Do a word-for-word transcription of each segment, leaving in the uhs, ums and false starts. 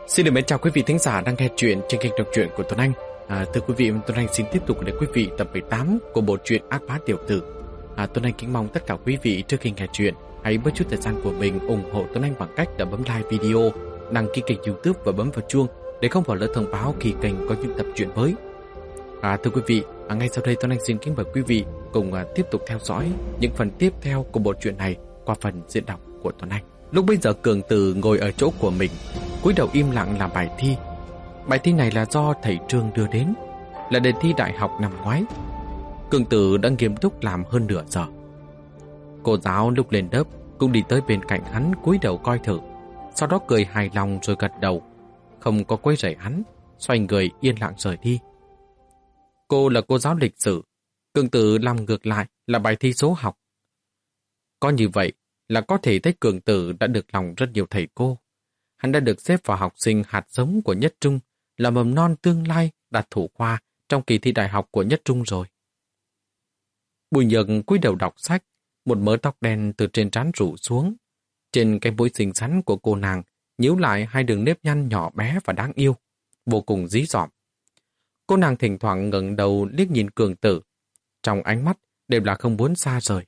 Xin được mến chào quý vị thính giả đang nghe chuyện trên kênh đọc truyện của Tuấn Anh. À, thưa quý vị, Tuấn Anh xin tiếp tục để quý vị tập mười tám của bộ truyện Ác Bá Tiểu Tử. À, Tuấn Anh kính mong tất cả quý vị trước khi nghe chuyện hãy bớt chút thời gian của mình ủng hộ Tuấn Anh bằng cách đã bấm like video, đăng ký kênh YouTube và bấm vào chuông để không bỏ lỡ thông báo khi kênh có những tập truyện mới. À, thưa quý vị, à, ngay sau đây Tuấn Anh xin kính mời quý vị cùng à, tiếp tục theo dõi những phần tiếp theo của bộ truyện này qua phần diễn đọc của Tuấn Anh. Lúc bây giờ Cường Tử ngồi ở chỗ của mình, cúi đầu im lặng làm bài thi. Bài thi này là do thầy Trương đưa đến, là đề thi đại học năm ngoái. Cường Tử đang nghiêm túc làm hơn nửa giờ. Cô giáo lúc lên lớp cũng đi tới bên cạnh hắn cúi đầu coi thử, sau đó cười hài lòng rồi gật đầu, không có quấy rầy hắn, xoay người yên lặng rời đi. Cô là cô giáo lịch sử, Cường Tử làm ngược lại là bài thi số học. Có như vậy là có thể thấy Cường Tử đã được lòng rất nhiều thầy cô. Hắn đã được xếp vào học sinh hạt giống của Nhất Trung, là mầm non tương lai đạt thủ khoa trong kỳ thi đại học của Nhất Trung rồi. Bùi Nhược cúi đầu đọc sách, một mớ tóc đen từ trên trán rủ xuống. Trên cái mũi xinh xắn của cô nàng nhíu lại hai đường nếp nhăn nhỏ bé và đáng yêu, vô cùng dí dỏm. Cô nàng thỉnh thoảng ngẩng đầu liếc nhìn Cường Tử, trong ánh mắt đều là không muốn xa rời.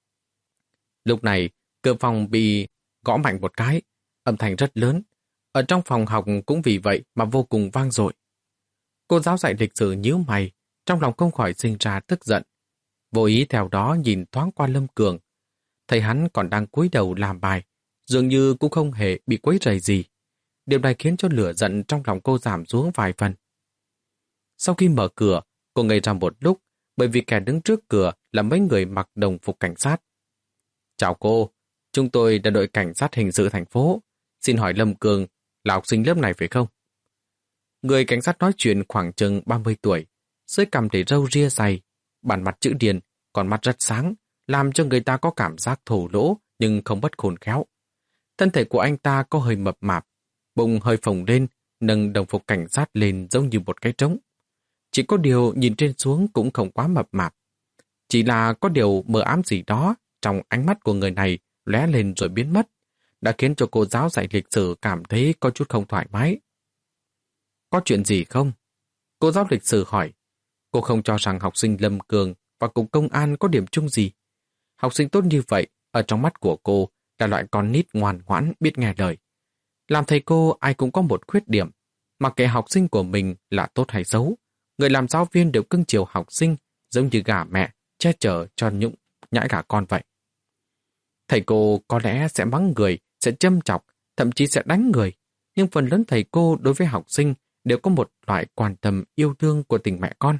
Lúc này, cửa phòng bị gõ mạnh một cái, âm thanh rất lớn. Ở trong phòng học cũng vì vậy mà vô cùng vang dội. Cô giáo dạy lịch sử nhíu mày, trong lòng không khỏi sinh ra tức giận. Vô ý theo đó nhìn thoáng qua Lâm Cường. Thấy hắn còn đang cúi đầu làm bài, dường như cũng không hề bị quấy rầy gì. Điều này khiến cho lửa giận trong lòng cô giảm xuống vài phần. Sau khi mở cửa, cô ngây ra một lúc, bởi vì kẻ đứng trước cửa là mấy người mặc đồng phục cảnh sát. Chào cô, chúng tôi là đội cảnh sát hình sự thành phố. Xin hỏi Lâm Cường là học sinh lớp này phải không? Người cảnh sát nói chuyện khoảng chừng ba mươi tuổi, dưới cằm để râu ria dày, bản mặt chữ điền, con mắt rất sáng, làm cho người ta có cảm giác thổ lỗ nhưng không bất khôn khéo. Thân thể của anh ta có hơi mập mạp, bụng hơi phồng lên, nâng đồng phục cảnh sát lên giống như một cái trống. Chỉ có điều nhìn trên xuống cũng không quá mập mạp. Chỉ là có điều mờ ám gì đó trong ánh mắt của người này lóe lên rồi biến mất, đã khiến cho cô giáo dạy lịch sử cảm thấy có chút không thoải mái. Có chuyện gì không? Cô giáo lịch sử hỏi. Cô không cho rằng học sinh Lâm Cường và cục công an có điểm chung gì. Học sinh tốt như vậy, ở trong mắt của cô là loại con nít ngoan ngoãn biết nghe lời. Làm thầy cô ai cũng có một khuyết điểm, mặc kệ học sinh của mình là tốt hay xấu. Người làm giáo viên đều cưng chiều học sinh, giống như gà mẹ, che chở cho nhũng nhãi gà con vậy. Thầy cô có lẽ sẽ mắng người, sẽ châm chọc, thậm chí sẽ đánh người, nhưng phần lớn thầy cô đối với học sinh đều có một loại quan tâm yêu thương của tình mẹ con.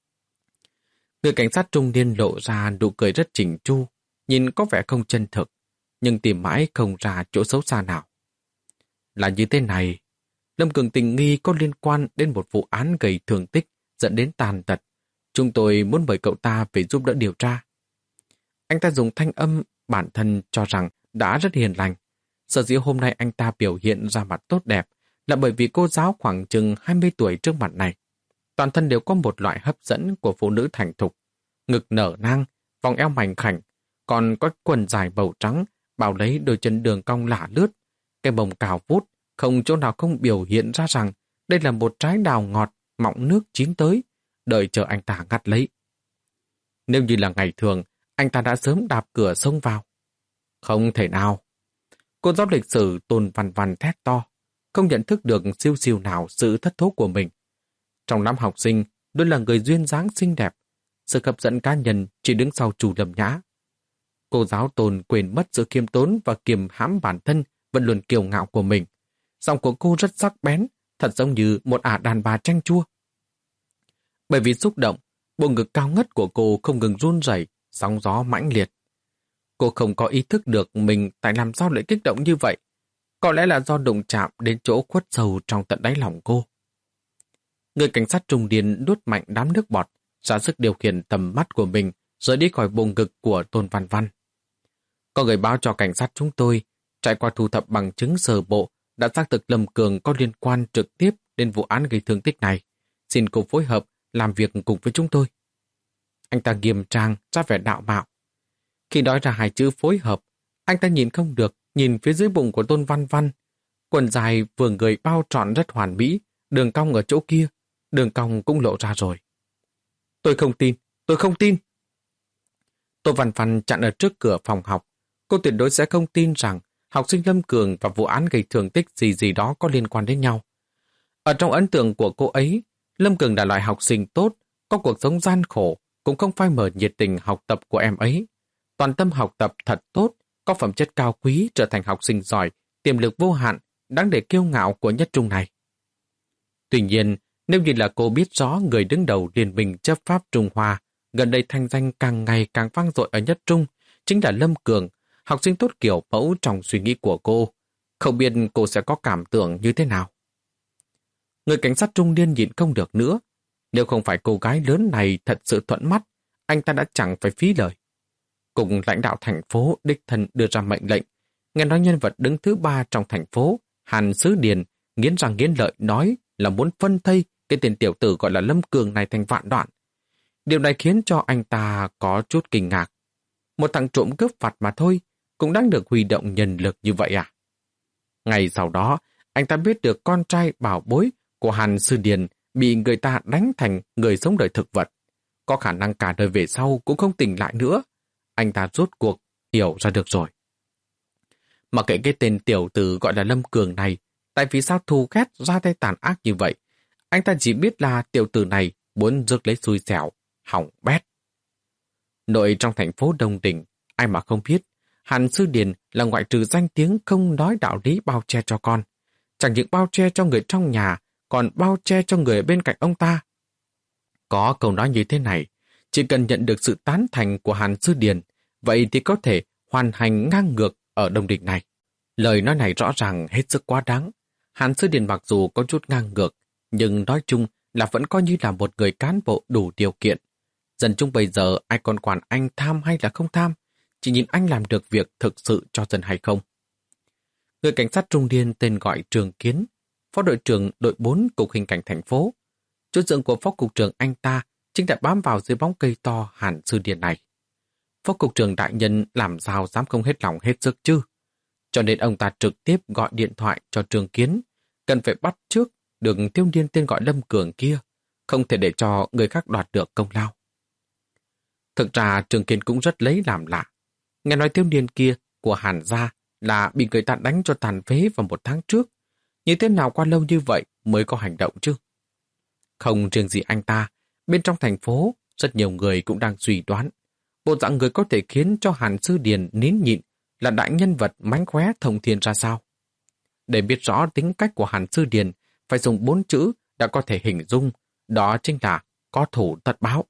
Người cảnh sát trung niên lộ ra nụ cười rất chỉnh chu, nhìn có vẻ không chân thực, nhưng tìm mãi không ra chỗ xấu xa nào. Là như thế này, Lâm Cường tình nghi có liên quan đến một vụ án gây thương tích dẫn đến tàn tật. Chúng tôi muốn mời cậu ta về giúp đỡ điều tra. Anh ta dùng thanh âm bản thân cho rằng đã rất hiền lành. Sở dĩ hôm nay anh ta biểu hiện ra mặt tốt đẹp là bởi vì cô giáo khoảng chừng hai mươi tuổi trước mặt này. Toàn thân đều có một loại hấp dẫn của phụ nữ thành thục. Ngực nở nang, vòng eo mảnh khảnh, còn có quần dài màu trắng, bao lấy đôi chân đường cong lả lướt. Cái bồng cào vút, không chỗ nào không biểu hiện ra rằng đây là một trái đào ngọt, mọng nước chín tới, đợi chờ anh ta ngắt lấy. Nếu như là ngày thường, anh ta đã sớm đạp cửa xông vào. Không thể nào. Cô giáo lịch sử Tôn Văn Văn thét to, không nhận thức được siêu siêu nào sự thất thố của mình. Trong đám học sinh, luôn là người duyên dáng xinh đẹp. Sự hấp dẫn cá nhân chỉ đứng sau Chu Lâm Nhã. Cô giáo Tôn quên mất sự khiêm tốn và kiềm hãm bản thân vẫn luôn kiêu ngạo của mình. Giọng của cô rất sắc bén, thật giống như một ả đàn bà chanh chua. Bởi vì xúc động, bộ ngực cao ngất của cô không ngừng run rẩy, sóng gió mãnh liệt. Cô không có ý thức được mình tại làm sao lại kích động như vậy. Có lẽ là do đụng chạm đến chỗ khuất sâu trong tận đáy lòng cô. Người cảnh sát trung niên nuốt mạnh đám nước bọt, ra sức điều khiển tầm mắt của mình rời đi khỏi bộ ngực của Tôn Văn Văn. Có người báo cho cảnh sát chúng tôi, trải qua thu thập bằng chứng sơ bộ, đã xác thực Lâm Cường có liên quan trực tiếp đến vụ án gây thương tích này. Xin cô phối hợp làm việc cùng với chúng tôi. Anh ta nghiêm trang, ra vẻ đạo mạo. Khi nói ra hai chữ phối hợp, anh ta nhìn không được, nhìn phía dưới bụng của Tôn Văn Văn. Quần dài vừa người bao trọn rất hoàn mỹ, đường cong ở chỗ kia, đường cong cũng lộ ra rồi. Tôi không tin, tôi không tin. Tô Văn Văn chặn ở trước cửa phòng học. Cô tuyệt đối sẽ không tin rằng học sinh Lâm Cường và vụ án gây thương tích gì gì đó có liên quan đến nhau. Ở trong ấn tượng của cô ấy, Lâm Cường là loại học sinh tốt, có cuộc sống gian khổ, cũng không phai mờ nhiệt tình học tập của em ấy. Toàn tâm học tập thật tốt, có phẩm chất cao quý, trở thành học sinh giỏi, tiềm lực vô hạn, đáng để kiêu ngạo của nhất trung này. Tuy nhiên, nếu như là cô biết rõ người đứng đầu Liên minh chấp pháp Trung Hoa, gần đây thanh danh càng ngày càng vang dội ở nhất trung, chính là Lâm Cường, học sinh tốt kiểu mẫu trong suy nghĩ của cô. Không biết cô sẽ có cảm tưởng như thế nào. Người cảnh sát trung niên nhịn không được nữa. Nếu không phải cô gái lớn này thật sự thuận mắt, anh ta đã chẳng phải phí lời. Cùng lãnh đạo thành phố đích thân đưa ra mệnh lệnh, nghe nói nhân vật đứng thứ ba trong thành phố, Hàn Sứ Điền, nghiến răng nghiến lợi nói là muốn phân thây cái tên tiểu tử gọi là Lâm Cường này thành vạn đoạn. Điều này khiến cho anh ta có chút kinh ngạc. Một thằng trộm cướp vặt mà thôi, cũng đang được huy động nhân lực như vậy à? Ngày sau đó, anh ta biết được con trai bảo bối của Hàn Sư Điền bị người ta đánh thành người sống đời thực vật. Có khả năng cả đời về sau cũng không tỉnh lại nữa. Anh ta rốt cuộc hiểu ra được rồi. Mà kể cái tên tiểu tử gọi là Lâm Cường này, tại vì sao thù ghét ra tay tàn ác như vậy? Anh ta chỉ biết là tiểu tử này muốn rước lấy xui xẻo, hỏng bét. Nội trong thành phố Đông Đình, ai mà không biết, Hàn Sư Điền là ngoại trừ danh tiếng không nói đạo lý bao che cho con. Chẳng những bao che cho người trong nhà, còn bao che cho người bên cạnh ông ta. Có câu nói như thế này, chỉ cần nhận được sự tán thành của Hàn Sư Điền, vậy thì có thể hoàn hành ngang ngược ở Đông Đình này. Lời nói này rõ ràng hết sức quá đáng. Hàn Sư Điền mặc dù có chút ngang ngược, nhưng nói chung là vẫn coi như là một người cán bộ đủ điều kiện. Dân chúng bây giờ ai còn quản anh tham hay là không tham, chỉ nhìn anh làm được việc thực sự cho dân hay không. Người cảnh sát trung niên tên gọi Trường Kiến, phó đội trưởng đội bốn Cục Hình cảnh thành phố. Chỗ dựa của phó cục trưởng anh ta chính đã bám vào dưới bóng cây to Hàn Sư Điền này. Phó cục trưởng đại nhân làm sao dám không hết lòng hết sức chứ? Cho nên ông ta trực tiếp gọi điện thoại cho Trường Kiến, cần phải bắt trước được thiếu niên tên gọi Lâm Cường kia, không thể để cho người khác đoạt được công lao. Thực ra Trường Kiến cũng rất lấy làm lạ. Nghe nói thiếu niên kia của Hàn gia là bị người ta đánh cho tàn phế vào một tháng trước. Như thế nào qua lâu như vậy mới có hành động chứ? Không riêng gì anh ta, bên trong thành phố, rất nhiều người cũng đang suy đoán. Bộ dạng người có thể khiến cho Hàn Sư Điền nín nhịn là đại nhân vật mánh khóe thông thiên ra sao? Để biết rõ tính cách của Hàn Sư Điền, phải dùng bốn chữ đã có thể hình dung, đó chính là có thủ tật báo.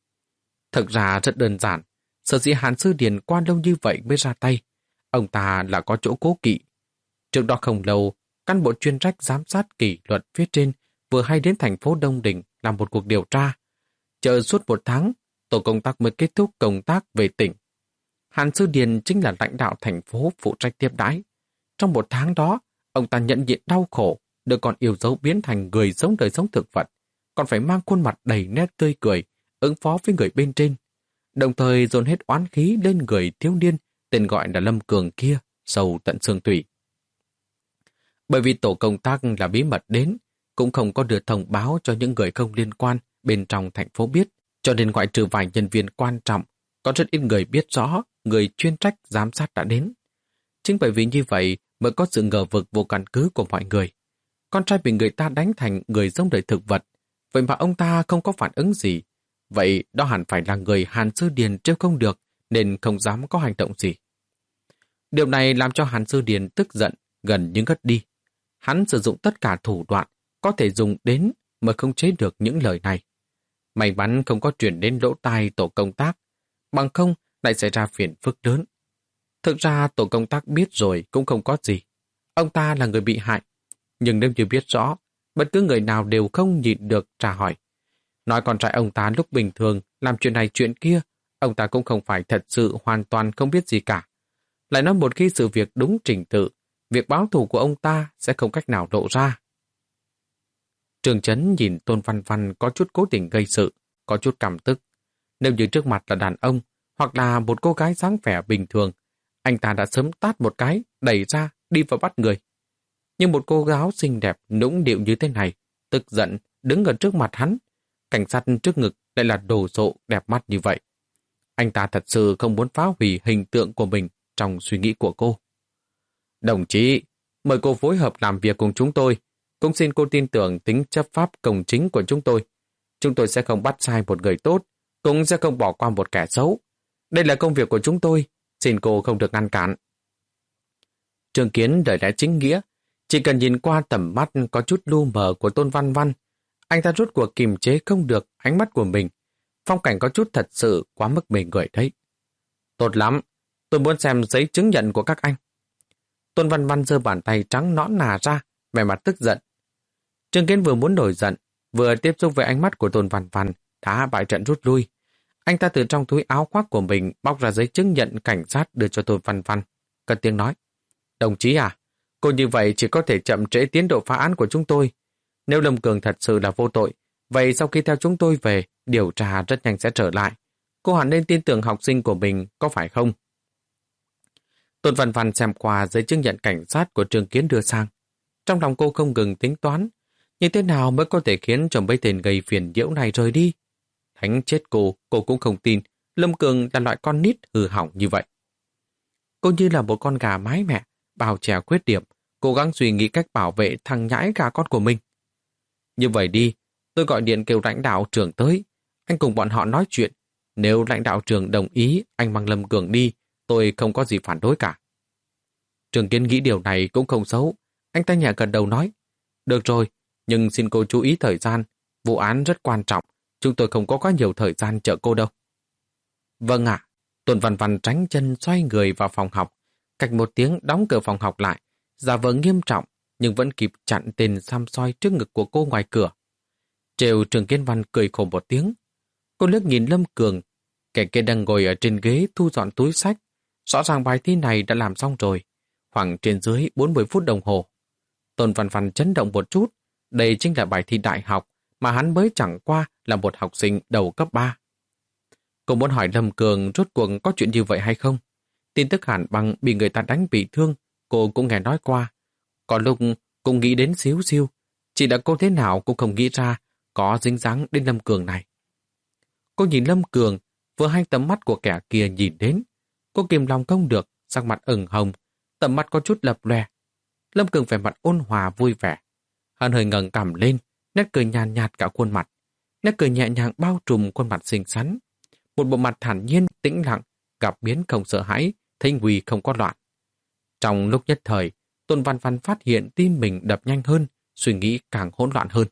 Thực ra rất đơn giản, sở dĩ Hàn Sư Điền qua lâu như vậy mới ra tay. Ông ta là có chỗ cố kỵ. Trước đó không lâu, cán bộ chuyên trách giám sát kỷ luật phía trên vừa hay đến thành phố Đông Đình làm một cuộc điều tra. Chờ suốt một tháng, tổ công tác mới kết thúc công tác về tỉnh. Hàn Sư Điền chính là lãnh đạo thành phố phụ trách tiếp đãi. Trong một tháng đó, ông ta nhận diện đau khổ, được còn yêu dấu biến thành người sống đời sống thực vật, còn phải mang khuôn mặt đầy nét tươi cười, ứng phó với người bên trên, đồng thời dồn hết oán khí lên người thiếu niên tên gọi là Lâm Cường kia, sâu tận xương tủy. Bởi vì tổ công tác là bí mật đến, cũng không có được thông báo cho những người không liên quan bên trong thành phố biết, cho nên ngoại trừ vài nhân viên quan trọng, có rất ít người biết rõ người chuyên trách giám sát đã đến. Chính bởi vì như vậy mới có sự ngờ vực vô căn cứ của mọi người. Con trai bị người ta đánh thành người giống đời thực vật, vậy mà ông ta không có phản ứng gì. Vậy đó hẳn phải là người Hàn Sư Điền trêu không được, nên không dám có hành động gì. Điều này làm cho Hàn Sư Điền tức giận, gần như ngất đi. Hắn sử dụng tất cả thủ đoạn có thể dùng đến mà không chế được những lời này. May mắn không có chuyển đến lỗ tai tổ công tác, bằng không lại xảy ra phiền phức lớn. Thực ra tổ công tác biết rồi cũng không có gì. Ông ta là người bị hại, nhưng nếu như biết rõ, bất cứ người nào đều không nhịn được tra hỏi. Nói con trai ông ta lúc bình thường làm chuyện này chuyện kia, ông ta cũng không phải thật sự hoàn toàn không biết gì cả. Lại nói một khi sự việc đúng trình tự, việc báo thù của ông ta sẽ không cách nào lộ ra. Trường Chấn nhìn Tôn Văn Văn có chút cố tình gây sự, có chút cảm tức. Nếu như trước mặt là đàn ông, hoặc là một cô gái dáng vẻ bình thường, anh ta đã sớm tát một cái, đẩy ra, đi vào bắt người. Nhưng một cô gái xinh đẹp nũng nịu như thế này, tức giận, đứng ở trước mặt hắn. Cảnh sát trước ngực lại là đồ sộ đẹp mắt như vậy. Anh ta thật sự không muốn phá hủy hình tượng của mình trong suy nghĩ của cô. Đồng chí, mời cô phối hợp làm việc cùng chúng tôi. Cũng xin cô tin tưởng tính chấp pháp công chính của chúng tôi. Chúng tôi sẽ không bắt sai một người tốt, cũng sẽ không bỏ qua một kẻ xấu. Đây là công việc của chúng tôi, xin cô không được ngăn cản. Trương Kiến đời lẽ chính nghĩa, chỉ cần nhìn qua tầm mắt có chút lu mờ của Tôn Văn Văn, anh ta rút cuộc kiềm chế không được ánh mắt của mình. Phong cảnh có chút thật sự quá mức mê người đấy. Tốt lắm, tôi muốn xem giấy chứng nhận của các anh. Tôn Văn Văn giơ bàn tay trắng nõn nà ra, vẻ mặt tức giận. Trương Kiến vừa muốn nổi giận, vừa tiếp xúc với ánh mắt của Tôn Văn Văn, đã bại trận rút lui. Anh ta từ trong túi áo khoác của mình bóc ra giấy chứng nhận cảnh sát đưa cho Tôn Văn Văn. Cất tiếng nói, đồng chí à, cô như vậy chỉ có thể chậm trễ tiến độ phá án của chúng tôi. Nếu Lâm Cường thật sự là vô tội, vậy sau khi theo chúng tôi về, điều tra rất nhanh sẽ trở lại. Cô hẳn nên tin tưởng học sinh của mình, có phải không? Tôn Văn Văn xem qua giấy chứng nhận cảnh sát của Trương Kiến đưa sang. Trong lòng cô không ngừng tính toán, như thế nào mới có thể khiến cho mấy tên gây phiền nhiễu này rời đi. Thánh chết cô, cô cũng không tin Lâm Cường là loại con nít hư hỏng như vậy. Cô như là một con gà mái mẹ, bao che khuyết điểm, cố gắng suy nghĩ cách bảo vệ thằng nhãi gà con của mình. Như vậy đi, tôi gọi điện kêu lãnh đạo trưởng tới, anh cùng bọn họ nói chuyện. Nếu lãnh đạo trưởng đồng ý anh mang Lâm Cường đi, tôi không có gì phản đối cả. Trương Kiến nghĩ điều này cũng không xấu. Anh ta nhẹ gật đầu nói, được rồi, nhưng xin cô chú ý thời gian. Vụ án rất quan trọng, chúng tôi không có quá nhiều thời gian chờ cô đâu. Vâng ạ. Tôn Văn Văn tránh chân xoay người vào phòng học. Cách một tiếng đóng cửa phòng học lại, giả vờ nghiêm trọng, nhưng vẫn kịp chặn tên xăm soi trước ngực của cô ngoài cửa. Trêu Trương Kiến Văn cười khổ một tiếng. Cô liếc nhìn Lâm Cường, kẻ kia đang ngồi ở trên ghế thu dọn túi sách. Rõ ràng bài thi này đã làm xong rồi, khoảng trên dưới bốn mươi phút đồng hồ. Tôn Văn Văn chấn động một chút, đây chính là bài thi đại học mà hắn mới chẳng qua là một học sinh đầu cấp ba. Cô muốn hỏi Lâm Cường rốt cuộc có chuyện như vậy hay không? Tin tức Hàn Băng bị người ta đánh bị thương, cô cũng nghe nói qua. Có lúc cũng nghĩ đến xíu xiu, chỉ là cô thế nào cũng không nghĩ ra có dính dáng đến Lâm Cường này. Cô nhìn Lâm Cường, vừa hai tầm mắt của kẻ kia nhìn đến. Cô kìm lòng không được, sắc mặt ửng hồng, tầm mắt có chút lập lòe. Lâm Cường vẻ mặt ôn hòa vui vẻ. Hắn hơi ngẩng cằm lên, nét cười nhàn nhạt, nhạt cả khuôn mặt. Nét cười nhẹ nhàng bao trùm khuôn mặt xinh xắn. Một bộ mặt thản nhiên, tĩnh lặng, gặp biến không sợ hãi, thanh huy không có loạn. Trong lúc nhất thời, Tôn Văn Văn phát hiện tim mình đập nhanh hơn, suy nghĩ càng hỗn loạn hơn.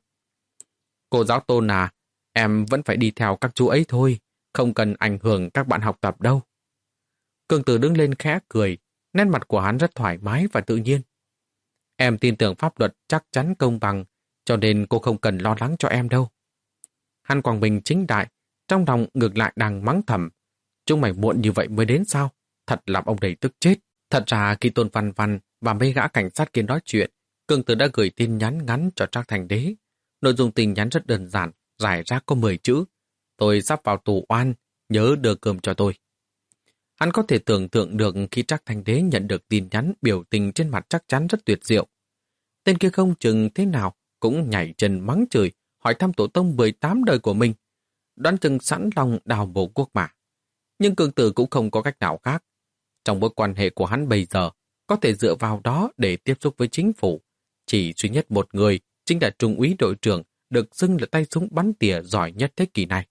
Cô giáo Tôn à, em vẫn phải đi theo các chú ấy thôi, không cần ảnh hưởng các bạn học tập đâu. Cường Tử đứng lên khẽ cười, nét mặt của hắn rất thoải mái và tự nhiên. Em tin tưởng pháp luật chắc chắn công bằng, cho nên cô không cần lo lắng cho em đâu. Hàn Quang Bình chính đại, trong lòng ngược lại đang mắng thầm. Chúng mày muộn như vậy mới đến sao? Thật làm ông đầy tức chết. Thật ra khi Tôn Văn Văn và mấy gã cảnh sát kia nói chuyện, Cường Tử đã gửi tin nhắn ngắn cho Trác Thành Đế. Nội dung tin nhắn rất đơn giản, rải rác có mười chữ. Tôi sắp vào tù oan, nhớ đưa cơm cho tôi. Hắn có thể tưởng tượng được khi Trác Thành Đế nhận được tin nhắn, biểu tình trên mặt chắc chắn rất tuyệt diệu. Tên kia không chừng thế nào cũng nhảy chân mắng chửi, hỏi thăm tổ tông mười tám đời của mình. Đoán chừng sẵn lòng đào mộ quốc mà. Nhưng Cường Tử cũng không có cách nào khác. Trong mối quan hệ của hắn bây giờ, có thể dựa vào đó để tiếp xúc với chính phủ. Chỉ duy nhất một người, chính là Trung úy đội trưởng, được xưng là tay súng bắn tỉa giỏi nhất thế kỷ này.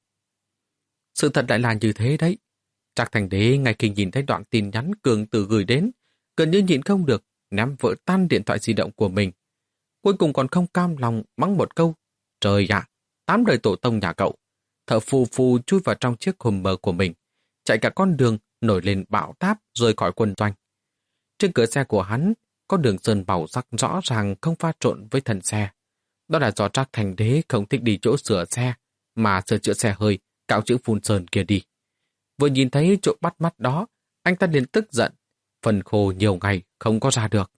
Sự thật lại là như thế đấy. Trác Thành Đế ngay khi nhìn thấy đoạn tin nhắn Cường Tử gửi đến, gần như nhịn không được, ném vỡ tan điện thoại di động của mình. Cuối cùng còn không cam lòng mắng một câu. Trời ạ, tám đời tổ tông nhà cậu. Thở phù phù chui vào trong chiếc Hummer của mình, chạy cả con đường nổi lên bão táp rời khỏi quân doanh. Trên cửa xe của hắn có đường sơn màu sắc rõ ràng không pha trộn với thân xe. Đó là do Trác Thành Đế không thích đi chỗ sửa xe, mà sửa chữa xe hơi, cạo chữ phun sơn kia đi. Vừa nhìn thấy chỗ bắt mắt đó, anh ta liền tức giận, phần khô nhiều ngày không có ra được.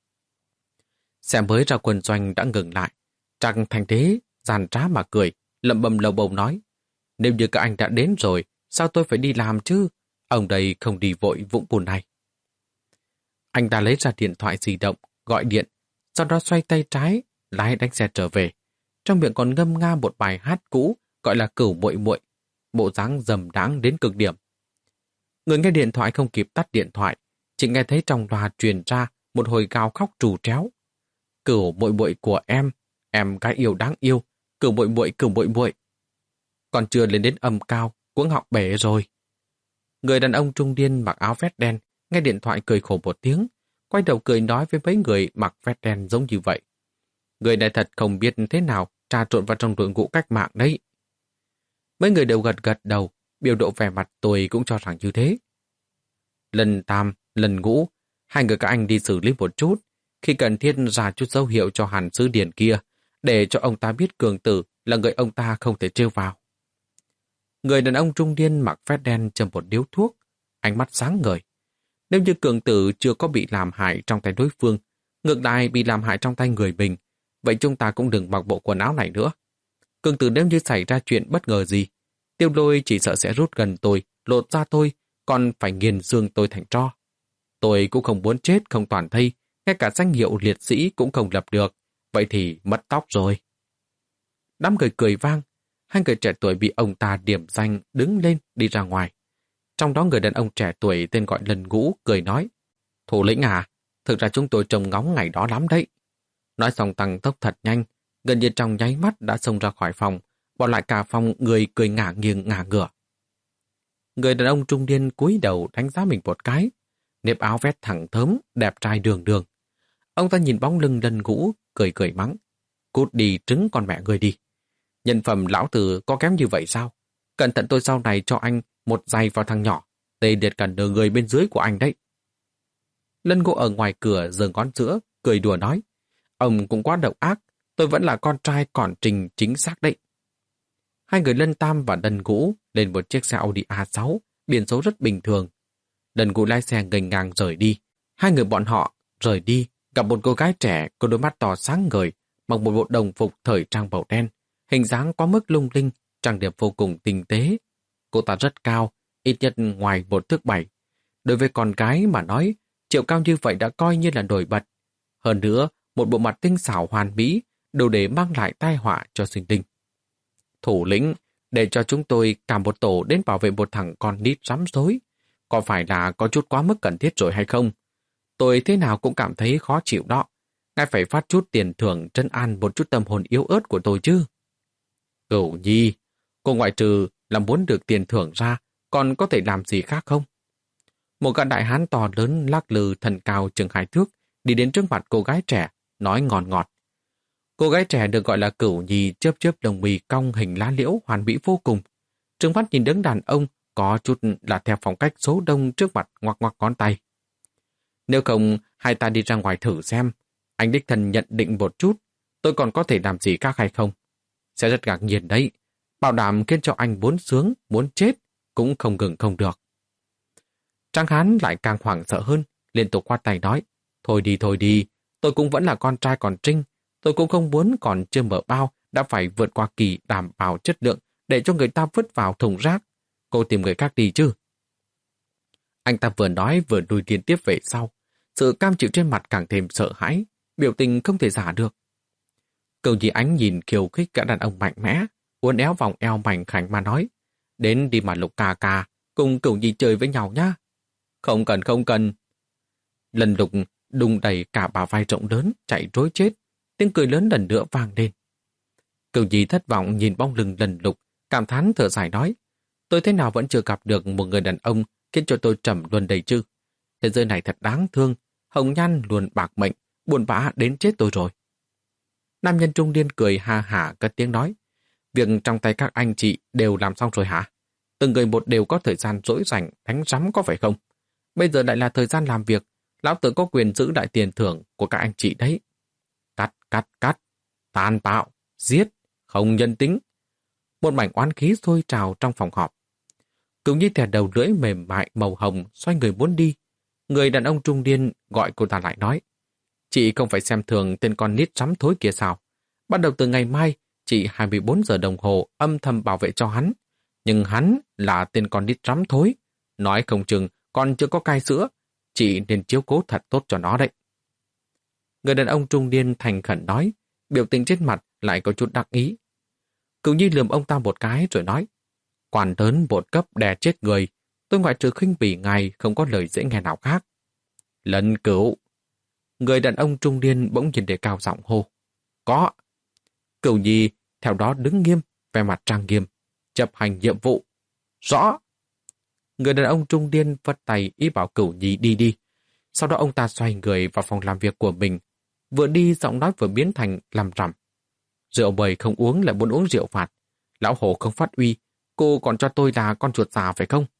Xe mới ra quân doanh đã ngừng lại. Trác Thành Đế giàn trá mà cười, lẩm bẩm lầu bầu nói, nếu như các anh đã đến rồi, sao tôi phải đi làm chứ? Ông đây không đi vội vũng bùn này. Anh ta lấy ra điện thoại di động, gọi điện. sau đó xoay tay trái, lái đánh xe trở về. Trong miệng còn ngâm nga một bài hát cũ gọi là Cửu Muội Muội, bộ dáng dầm đáng đến cực điểm. Người nghe điện thoại không kịp tắt điện thoại, chỉ nghe thấy trong loa truyền ra một hồi gào khóc trù tréo. Cửu muội muội của em, em gái yêu đáng yêu, cửu muội muội cửu muội muội. Còn chưa lên đến âm cao, cuống họng bể rồi. Người đàn ông trung niên mặc áo vest đen, nghe điện thoại cười khổ một tiếng, quay đầu cười nói với mấy người mặc vest đen giống như vậy. Người này thật không biết thế nào trà trộn vào trong đội ngũ cách mạng đấy. Mấy người đều gật gật đầu, biểu độ vẻ mặt tôi cũng cho rằng như thế. Lần tam, lần ngũ, hai người các anh đi xử lý một chút, khi cần thiết ra chút dấu hiệu cho Hàn Sứ Điền kia, để cho ông ta biết Cường Tử là người ông ta không thể trêu vào. Người đàn ông trung niên mặc vest đen châm một điếu thuốc, ánh mắt sáng ngời. Nếu như Cường Tử chưa có bị làm hại trong tay đối phương, ngược lại bị làm hại trong tay người mình, vậy chúng ta cũng đừng mặc bộ quần áo này nữa. Cường Tử nếu như xảy ra chuyện bất ngờ gì, Tiêu Lôi chỉ sợ sẽ rút gần tôi, lột ra tôi, còn phải nghiền xương tôi thành tro. Tôi cũng không muốn chết không toàn thây, ngay cả danh hiệu liệt sĩ cũng không lập được, vậy thì mất tóc rồi. Đám người cười vang, hai người trẻ tuổi bị ông ta điểm danh đứng lên đi ra ngoài. Trong đó người đàn ông trẻ tuổi tên gọi Lần Ngũ cười nói, thủ lĩnh à, thực ra chúng tôi trông ngóng ngày đó lắm đấy. Nói xong tăng tốc thật nhanh, gần như trong nháy mắt đã xông ra khỏi phòng, bỏ lại cả phòng người cười ngả nghiêng ngả ngửa. Người đàn ông trung niên cúi đầu đánh giá mình một cái, nếp áo vest thẳng thớm, đẹp trai đường đường. Ông ta nhìn bóng lưng Lần Ngũ, cười cười mắng, cút đi trứng con mẹ người đi. Nhân phẩm lão tử có kém như vậy sao? Cẩn thận tôi sau này cho anh một giày vào thằng nhỏ, tê liệt cả nửa người bên dưới của anh đấy. Lân Ngũ ở ngoài cửa giơ ngón giữa, cười đùa nói, ông cũng quá độc ác, tôi vẫn là con trai còn trình chính xác đấy. Hai người Lân Tam và Lân Ngũ lên một chiếc xe Audi a sáu, biển số rất bình thường. Lân Ngũ lái xe nghênh ngang rời đi. Hai người bọn họ rời đi, gặp một cô gái trẻ có đôi mắt to sáng ngời, mặc một bộ đồng phục thời trang màu đen, hình dáng quá mức lung linh, trang điểm vô cùng tinh tế. Cô ta rất cao, ít nhất ngoài một thước bảy. Đối với con gái mà nói, chiều cao như vậy đã coi như là nổi bật. Hơn nữa, một bộ mặt tinh xảo hoàn mỹ, đủ để mang lại tai họa cho sinh linh. Thủ lĩnh, để cho chúng tôi cả một tổ đến bảo vệ một thằng con nít rắm rối, có phải là có chút quá mức cần thiết rồi hay không? Tôi thế nào cũng cảm thấy khó chịu đó. Ngài phải phát chút tiền thưởng trấn an một chút tâm hồn yếu ớt của tôi chứ. Cửu Nhi, cô ngoại trừ là muốn được tiền thưởng ra, còn có thể làm gì khác không? Một gã đại hán to lớn lắc lư thần cao chừng hai thước, đi đến trước mặt cô gái trẻ, nói ngọt ngọt. Cô gái trẻ được gọi là Cửu Nhi chớp chớp đồng mì cong hình lá liễu hoàn mỹ vô cùng. Trừng mắt nhìn đứng đàn ông, có chút là theo phong cách số đông trước mặt ngoắc ngoắc ngón tay. Nếu không, hai ta đi ra ngoài thử xem. Anh đích thân nhận định một chút, tôi còn có thể làm gì khác hay không? Sẽ rất ngạc nhiên đấy. Bảo đảm khiến cho anh muốn sướng, muốn chết, cũng không ngừng không được. Trang Hán lại càng hoảng sợ hơn, liên tục khoát tay nói, thôi đi thôi đi, tôi cũng vẫn là con trai còn trinh, tôi cũng không muốn còn chưa mở bao, đã phải vượt qua kỳ đảm bảo chất lượng để cho người ta vứt vào thùng rác. Cô tìm người khác đi chứ. Anh ta vừa nói vừa lùi liên tiếp về sau, sự cam chịu trên mặt càng thêm sợ hãi, biểu tình không thể giả được. Cửu Nhi ánh nhìn khiêu khích cả đàn ông mạnh mẽ, uốn éo vòng eo mảnh khảnh mà nói, đến đi mà Lục ca ca, cùng Cửu Nhi chơi với nhau nhá. Không cần không cần. Lần Lục đùng đẩy cả bả vai rộng lớn, chạy trối chết, tiếng cười lớn lần nữa vang lên. Cửu Nhi thất vọng nhìn bóng lưng Lần Lục, cảm thán thở dài nói, tôi thế nào vẫn chưa gặp được một người đàn ông khiến cho tôi trầm luân đầy chứ. Thế giới này thật đáng thương, hồng nhan luôn bạc mệnh, buồn bã đến chết tôi rồi. Nam nhân trung niên cười ha hả cất tiếng nói, việc trong tay các anh chị đều làm xong rồi hả? Từng người một đều có thời gian rỗi rảnh đánh rắm có phải không? Bây giờ lại là thời gian làm việc, lão tử có quyền giữ đại tiền thưởng của các anh chị đấy. Cắt, cắt, cắt, tàn bạo, giết, không nhân tính. Một mảnh oán khí sôi trào trong phòng họp. Cửu Nhi thè đầu lưỡi mềm mại màu hồng xoay người muốn đi. Người đàn ông trung niên gọi cô ta lại nói, chị không phải xem thường tên con nít rắm thối kia sao? Bắt đầu từ ngày mai, chị hai mươi bốn giờ đồng hồ âm thầm bảo vệ cho hắn. Nhưng hắn là tên con nít rắm thối. Nói không chừng còn chưa có cai sữa, chị nên chiếu cố thật tốt cho nó đấy. Người đàn ông trung niên thành khẩn nói, biểu tình trên mặt lại có chút đắc ý. Cửu Nhi lườm ông ta một cái rồi nói, quan lớn một cấp đè chết người, tôi ngoại trừ khinh bỉ ngài không có lời dễ nghe nào khác. Lân Cửu. Người đàn ông trung niên bỗng nhìn đề cao giọng hô. Có. Cửu Nhi theo đó đứng nghiêm, vẻ mặt trang nghiêm, chấp hành nhiệm vụ. Rõ. Người đàn ông trung niên vất tay ý bảo Cửu Nhi đi đi. Sau đó ông ta xoay người vào phòng làm việc của mình. Vừa đi giọng nói vừa biến thành làm rằm. Rượu bời không uống lại muốn uống rượu phạt. Lão Hồ không phát uy, cô còn cho tôi là con chuột già phải không?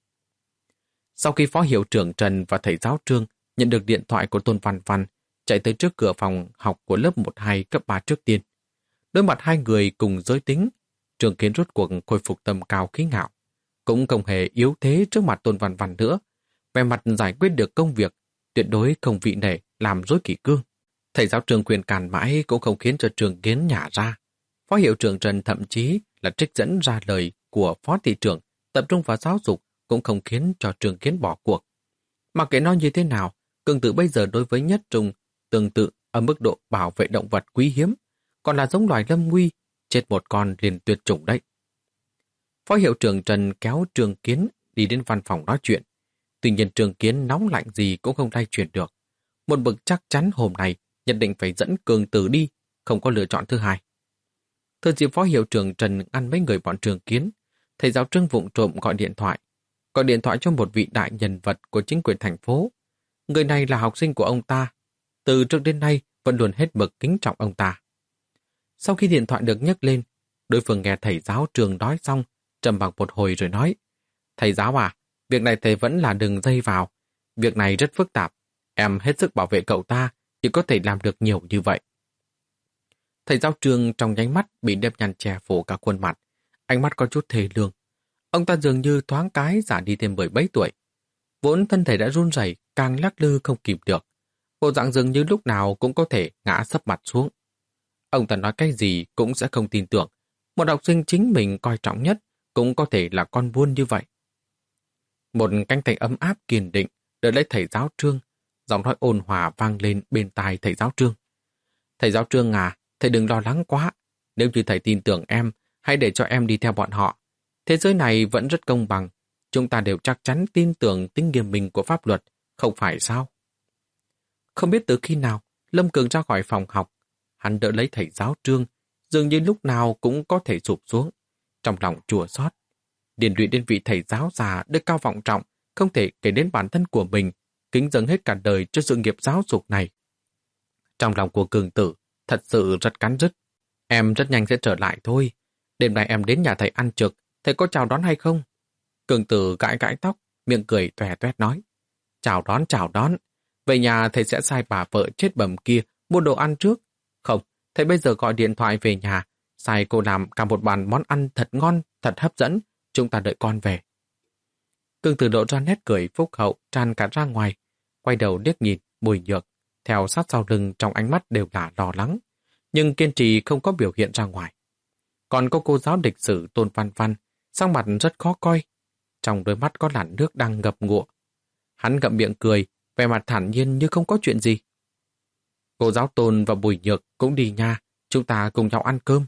Sau khi phó hiệu trưởng Trần và thầy giáo Trương nhận được điện thoại của Tôn Văn Văn, chạy tới trước cửa phòng học của lớp một hai cấp ba trước tiên. Đối mặt hai người cùng giới tính, Trường Kiến rốt cuộc khôi phục tâm cao khí ngạo, cũng không hề yếu thế trước mặt Tôn Văn Văn nữa. Về mặt giải quyết được công việc, tuyệt đối không vị nể làm rối kỷ cương. Thầy giáo Trương khuyên càn mãi cũng không khiến cho Trường Kiến nhả ra. Phó hiệu trưởng Trần thậm chí là trích dẫn ra lời của phó thị trưởng tập trung vào giáo dục cũng không khiến cho Trường Kiến bỏ cuộc. Mặc kệ nói như thế nào, Cường Tử bây giờ đối với Nhất Trung tương tự ở mức độ bảo vệ động vật quý hiếm, còn là giống loài lâm nguy, chết một con liền tuyệt chủng đấy. Phó hiệu trưởng Trần kéo Trường Kiến đi đến văn phòng nói chuyện. Tuy nhiên Trường Kiến nóng lạnh gì cũng không lay chuyển được. Một bực chắc chắn hôm nay nhất định phải dẫn Cường Tử đi, không có lựa chọn thứ hai. Thừa dịp phó hiệu trưởng Trần ăn mấy người bọn Trường Kiến, thầy giáo Trương vụng trộm gọi điện thoại. Gọi điện thoại cho một vị đại nhân vật của chính quyền thành phố. Người này là học sinh của ông ta. Từ trước đến nay vẫn luôn hết mực kính trọng ông ta. Sau khi điện thoại được nhấc lên, đối phương nghe thầy giáo Trương nói xong, trầm mặc một hồi rồi nói, thầy giáo à, việc này thầy vẫn là đừng dây vào. Việc này rất phức tạp. Em hết sức bảo vệ cậu ta, chỉ có thể làm được nhiều như vậy. Thầy giáo Trương trong nháy mắt bị nếp nhăn che phủ cả khuôn mặt. Ánh mắt có chút thề lương. Ông ta dường như thoáng cái già đi thêm mười mấy tuổi. Vốn thân thể đã run rẩy, càng lắc lư không kìm được. Bộ dạng dường như lúc nào cũng có thể ngã sấp mặt xuống. Ông ta nói cái gì cũng sẽ không tin tưởng. Một học sinh chính mình coi trọng nhất cũng có thể là con buôn như vậy. Một cánh tay ấm áp kiên định đợi lấy thầy giáo Trương. Giọng nói ôn hòa vang lên bên tai thầy giáo Trương. Thầy giáo Trương à, thầy đừng lo lắng quá. Nếu như thầy tin tưởng em, hãy để cho em đi theo bọn họ. Thế giới này vẫn rất công bằng. Chúng ta đều chắc chắn tin tưởng tính nghiêm minh của pháp luật, không phải sao? Không biết từ khi nào, Lâm Cường ra khỏi phòng học. Hắn đỡ lấy thầy giáo Trương, dường như lúc nào cũng có thể sụp xuống. Trong lòng chua xót, điền lụy đến vị thầy giáo già đức cao vọng trọng, không thể kể đến bản thân của mình, kính dâng hết cả đời cho sự nghiệp giáo dục này. Trong lòng của Cường Tử, thật sự rất cắn rứt. Em rất nhanh sẽ trở lại thôi. Đêm nay em đến nhà thầy ăn trực, thầy có chào đón hay không? Cường Tử gãi gãi tóc, miệng cười tòe toét nói. Chào đón, chào đón. Về nhà thầy sẽ sai bà vợ chết bầm kia mua đồ ăn trước. Không, thầy bây giờ gọi điện thoại về nhà, sai cô làm cả một bàn món ăn thật ngon, thật hấp dẫn. Chúng ta đợi con về. Cường Tử lộ ra nét cười phúc hậu tràn cả ra ngoài, quay đầu liếc nhìn Bùi Nhược, theo sát sau lưng trong ánh mắt đều là lo lắng, nhưng kiên trì không có biểu hiện ra ngoài. Còn có cô giáo lịch sử Tôn Văn Văn, sắc mặt rất khó coi, trong đôi mắt có làn nước đang ngập ngụa. Hắn ngậm miệng cười, vẻ mặt thản nhiên như không có chuyện gì. Cô giáo Tôn và Bùi Nhược cũng đi nha, chúng ta cùng nhau ăn cơm.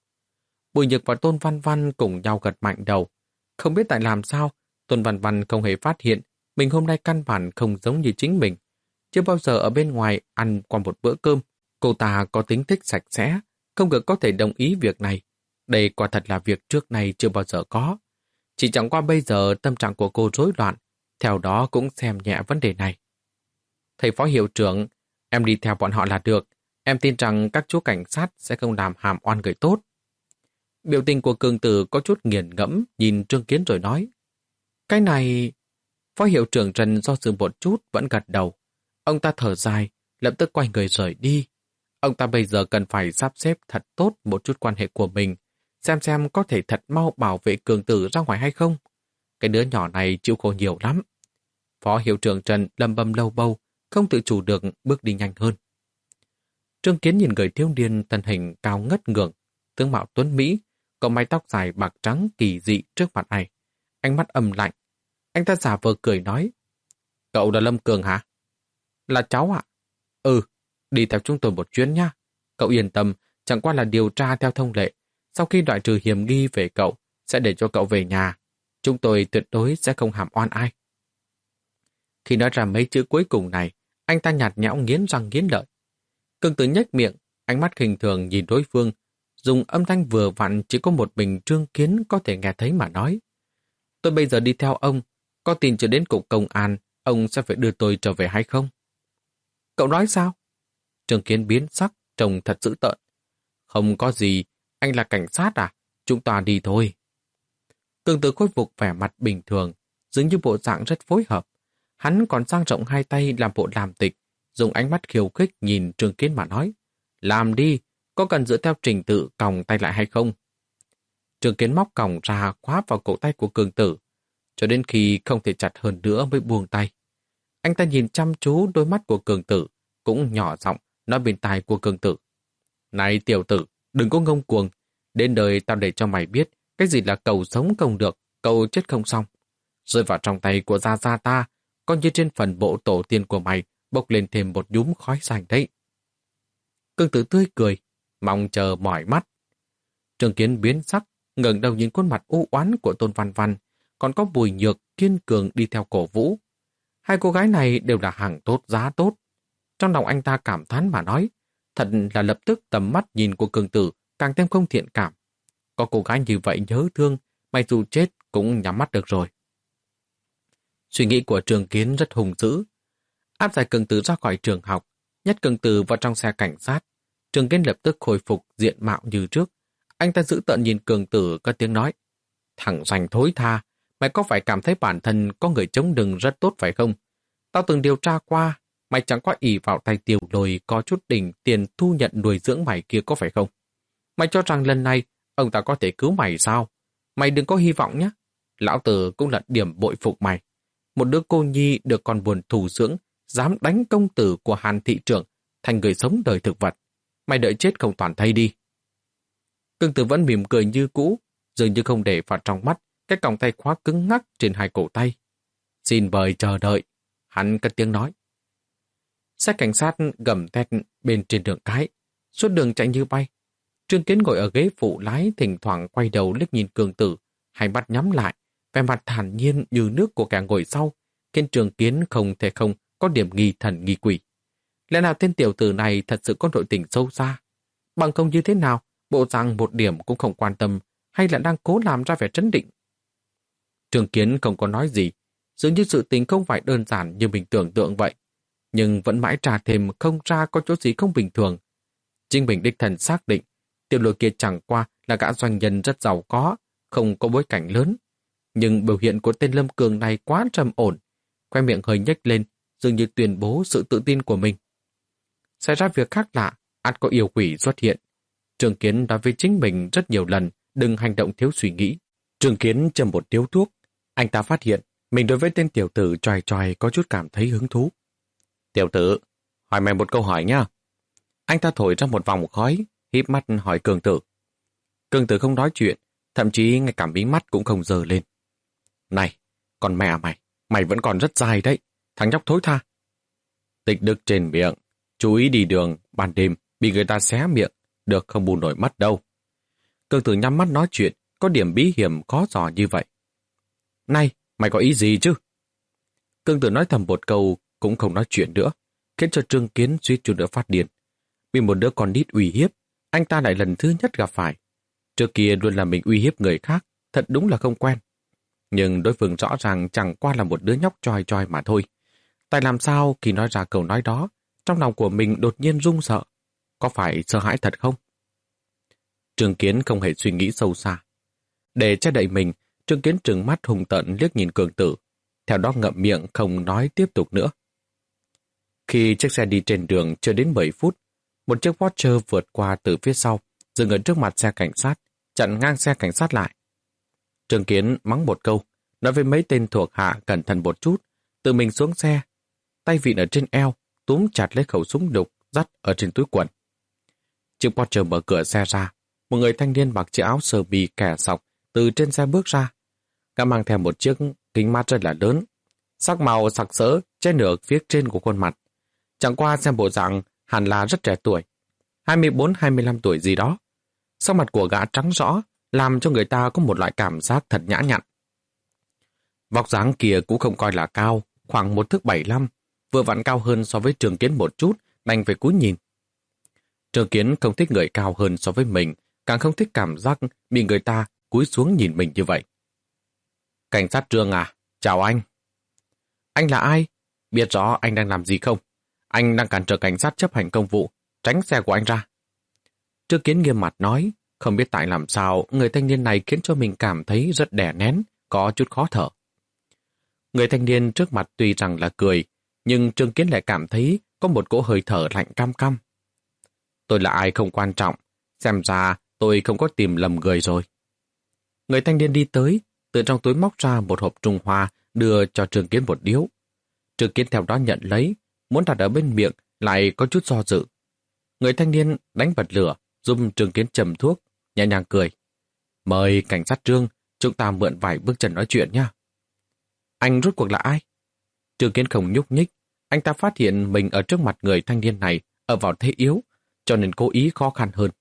Bùi Nhược và Tôn Văn Văn cùng nhau gật mạnh đầu. Không biết tại làm sao, Tôn Văn Văn không hề phát hiện mình hôm nay căn bản không giống như chính mình. Chưa bao giờ ở bên ngoài ăn qua một bữa cơm, cô ta có tính thích sạch sẽ, không ngờ có thể đồng ý việc này. Đây quả thật là việc trước này chưa bao giờ có. Chỉ chẳng qua bây giờ tâm trạng của cô rối loạn, theo đó cũng xem nhẹ vấn đề này. Thầy phó hiệu trưởng, em đi theo bọn họ là được. Em tin rằng các chú cảnh sát sẽ không làm hàm oan người tốt. Biểu tình của Cường Tử có chút nghiền ngẫm nhìn Trương Kiến rồi nói. Cái này... Phó hiệu trưởng Trần do dự một chút vẫn gật đầu. Ông ta thở dài, lập tức quay người rời đi. Ông ta bây giờ cần phải sắp xếp thật tốt một chút quan hệ của mình, xem xem có thể thật mau bảo vệ Cường Tử ra ngoài hay không. Cái đứa nhỏ này chịu khổ nhiều lắm. Phó hiệu trưởng Trần lầm bầm lâu bâu, không tự chủ được bước đi nhanh hơn. Trương Kiến nhìn người thiếu niên thân hình cao ngất ngưỡng, tướng mạo tuấn Mỹ, có mái tóc dài bạc trắng kỳ dị trước mặt này. Ánh mắt âm lạnh. Anh ta giả vờ cười nói. Cậu là Lâm Cường hả? Là cháu ạ? Ừ, đi theo chúng tôi một chuyến nhá. Cậu yên tâm, chẳng qua là điều tra theo thông lệ. Sau khi loại trừ hiểm nghi về cậu, sẽ để cho cậu về nhà. Chúng tôi tuyệt đối sẽ không hàm oan ai. Khi nói ra mấy chữ cuối cùng này, anh ta nhạt nhẽo nghiến răng nghiến lợi. Cương Tử nhếch miệng, ánh mắt khinh thường nhìn đối phương, dùng âm thanh vừa vặn chỉ có một mình Trương Kiến có thể nghe thấy mà nói. Tôi bây giờ đi theo ông, có tin chưa đến cục công an, ông sẽ phải đưa tôi trở về hay không? Cậu nói sao? Trương Kiến biến sắc, trông thật dữ tợn. Không có gì, anh là cảnh sát à? Chúng ta đi thôi. Cương Tử khôi phục vẻ mặt bình thường, dường như bộ dạng rất phối hợp. Hắn còn dang rộng hai tay làm bộ làm tịch, dùng ánh mắt khiêu khích nhìn Trương Kiến mà nói. Làm đi, có cần dựa theo trình tự còng tay lại hay không? Trương Kiến móc còng ra khóa vào cổ tay của Cương Tử, cho đến khi không thể chặt hơn nữa mới buông tay. Anh ta nhìn chăm chú đôi mắt của Cương Tử, cũng nhỏ giọng nói bên tai của Cương Tử. Này tiểu tử, đừng có ngông cuồng, đến đời tao để cho mày biết cái gì là cầu sống không được, cầu chết không xong. Rơi vào trong tay của Gia Gia ta, coi như trên phần bộ tổ tiên của mày bốc lên thêm một nhúm khói xanh đấy. Cương Tử tươi cười, mong chờ mỏi mắt. Trương Kiến biến sắc, ngẩng đầu nhìn khuôn mặt u oán của Tôn Văn Văn, còn có Bùi Nhược kiên cường đi theo cổ vũ. Hai cô gái này đều là hàng tốt giá tốt. Trong lòng anh ta cảm thán mà nói, thật là lập tức tầm mắt nhìn của Cương Tử càng thêm không thiện cảm. Có cô gái như vậy nhớ thương, mày dù chết cũng nhắm mắt được rồi. Suy nghĩ của Trương Kiến rất hùng dữ. Áp giải Cương Tử ra khỏi trường học, nhét Cương Tử vào trong xe cảnh sát. Trương Kiến lập tức khôi phục diện mạo như trước. Anh ta giữ tợn nhìn Cương Tử có tiếng nói. Thằng rành thối tha, mày có phải cảm thấy bản thân có người chống đừng rất tốt phải không? Tao từng điều tra qua, mày chẳng qua ỷ vào tay Tiểu Lôi có chút đỉnh tiền thu nhận nuôi dưỡng mày kia có phải không? Mày cho rằng lần này ông ta có thể cứu mày sao? Mày đừng có hy vọng nhé. Lão Tử cũng là điểm bội phục mày. Một đứa cô nhi được con buồn thủ dưỡng, dám đánh công tử của Hàn thị trưởng thành người sống đời thực vật. Mày đợi chết không toàn thây đi. Cương Tử vẫn mỉm cười như cũ, dường như không để vào trong mắt cái còng tay khóa cứng ngắc trên hai cổ tay. Xin mời chờ đợi. Hắn cất tiếng nói. Xe cảnh sát gầm thét bên trên đường cái, suốt đường chạy như bay. Trương Kiến ngồi ở ghế phụ lái, thỉnh thoảng quay đầu liếc nhìn Cương Tử, hai mắt nhắm lại, vẻ mặt thản nhiên như nước của kẻ ngồi sau, khiến Trương Kiến không thể không có điểm nghi thần nghi quỷ. Lẽ nào tên tiểu tử này thật sự có nội tình sâu xa? Bằng không như thế nào, bộ dạng một điểm cũng không quan tâm, hay là đang cố làm ra vẻ trấn định? Trương Kiến không có nói gì, dường như sự tình không phải đơn giản như mình tưởng tượng vậy, nhưng vẫn mãi tra thêm không ra có chỗ gì không bình thường. Chính mình đích thần xác định, Tiểu Lôi kia chẳng qua là gã doanh nhân rất giàu có, không có bối cảnh lớn. Nhưng biểu hiện của tên Lâm Cường này quá trầm ổn, khoe miệng hơi nhếch lên, dường như tuyên bố sự tự tin của mình. Xảy ra việc khác lạ, ắt có yêu quỷ xuất hiện. Trương Kiến nói với chính mình rất nhiều lần, đừng hành động thiếu suy nghĩ. Trương Kiến châm một điếu thuốc, anh ta phát hiện mình đối với tên tiểu tử choài choài có chút cảm thấy hứng thú. Tiểu tử, hỏi mày một câu hỏi nhá. Anh ta thổi ra một vòng khói, híp mắt hỏi Cương Tử. Cương Tử không nói chuyện, thậm chí ngay cả mí mắt cũng không giơ lên. Này, còn mẹ mày, mày vẫn còn rất dài đấy, thằng nhóc thối tha. Tịch đức trên miệng, chú ý đi đường, ban đêm, bị người ta xé miệng, được không bù nổi mắt đâu. Cương Tử nhắm mắt nói chuyện, có điểm bí hiểm khó dò như vậy. Này, mày có ý gì chứ? Cương Tử nói thầm một câu, cũng không nói chuyện nữa, khiến cho Trương Kiến suýt chút nữa phát điên. Vì một đứa con nít uy hiếp, anh ta lại lần thứ nhất gặp phải. Trước kia luôn là mình uy hiếp người khác, thật đúng là không quen. Nhưng đối phương rõ ràng chẳng qua là một đứa nhóc choi choi mà thôi. Tại làm sao khi nói ra câu nói đó, trong lòng của mình đột nhiên run sợ. Có phải sợ hãi thật không? Trương Kiến không hề suy nghĩ sâu xa. Để che đậy mình, Trương Kiến trừng mắt hùng tợn liếc nhìn Cường Tử, theo đó ngậm miệng không nói tiếp tục nữa. Khi chiếc xe đi trên đường chưa đến bảy phút, một chiếc Porsche vượt qua từ phía sau, dừng ở trước mặt xe cảnh sát, chặn ngang xe cảnh sát lại. Trương Kiến mắng một câu, nói với mấy tên thuộc hạ cẩn thận một chút, tự mình xuống xe, tay vịn ở trên eo, túm chặt lấy khẩu súng đục dắt ở trên túi quần. Chiếc Porsche mở cửa xe ra, một người thanh niên mặc chiếc áo sơ mi kẻ sọc từ trên xe bước ra. Gã mang theo một chiếc kính mắt rất là lớn, sắc màu sặc sỡ che nửa phía trên của khuôn mặt. Chẳng qua xem bộ dạng hẳn là rất trẻ tuổi, hai mươi bốn hai mươi lăm tuổi gì đó. Sắc mặt của gã trắng rõ, làm cho người ta có một loại cảm giác thật nhã nhặn. Vóc dáng kia cũng không coi là cao, khoảng một thước bảy lăm, vừa vặn cao hơn so với Trường Kiến một chút, đành phải cúi nhìn. Trường Kiến không thích người cao hơn so với mình, càng không thích cảm giác bị người ta cúi xuống nhìn mình như vậy. Cảnh sát Trương à, chào anh. Anh là ai? Biết rõ anh đang làm gì không? Anh đang cản trở cảnh sát chấp hành công vụ, tránh xe của anh ra. Trường Kiến nghiêm mặt nói, không biết tại làm sao người thanh niên này khiến cho mình cảm thấy rất đè nén, có chút khó thở. Người thanh niên trước mặt tuy rằng là cười, nhưng Trường Kiến lại cảm thấy có một cỗ hơi thở lạnh cam cam. Tôi là ai không quan trọng, xem ra tôi không có tìm lầm người rồi. Người thanh niên đi tới, từ trong túi móc ra một hộp Trung Hoa đưa cho Trường Kiến một điếu. Trường Kiến theo đó nhận lấy, muốn đặt ở bên miệng lại có chút do dự. Người thanh niên đánh bật lửa, giúp Trường Kiến châm thuốc, nhẹ nhàng cười. Mời cảnh sát Trương, chúng ta mượn vài bước chân nói chuyện nha. Anh rốt cuộc là ai? Trường Kiến không nhúc nhích, anh ta phát hiện mình ở trước mặt người thanh niên này ở vào thế yếu, cho nên cố ý khó khăn hơn.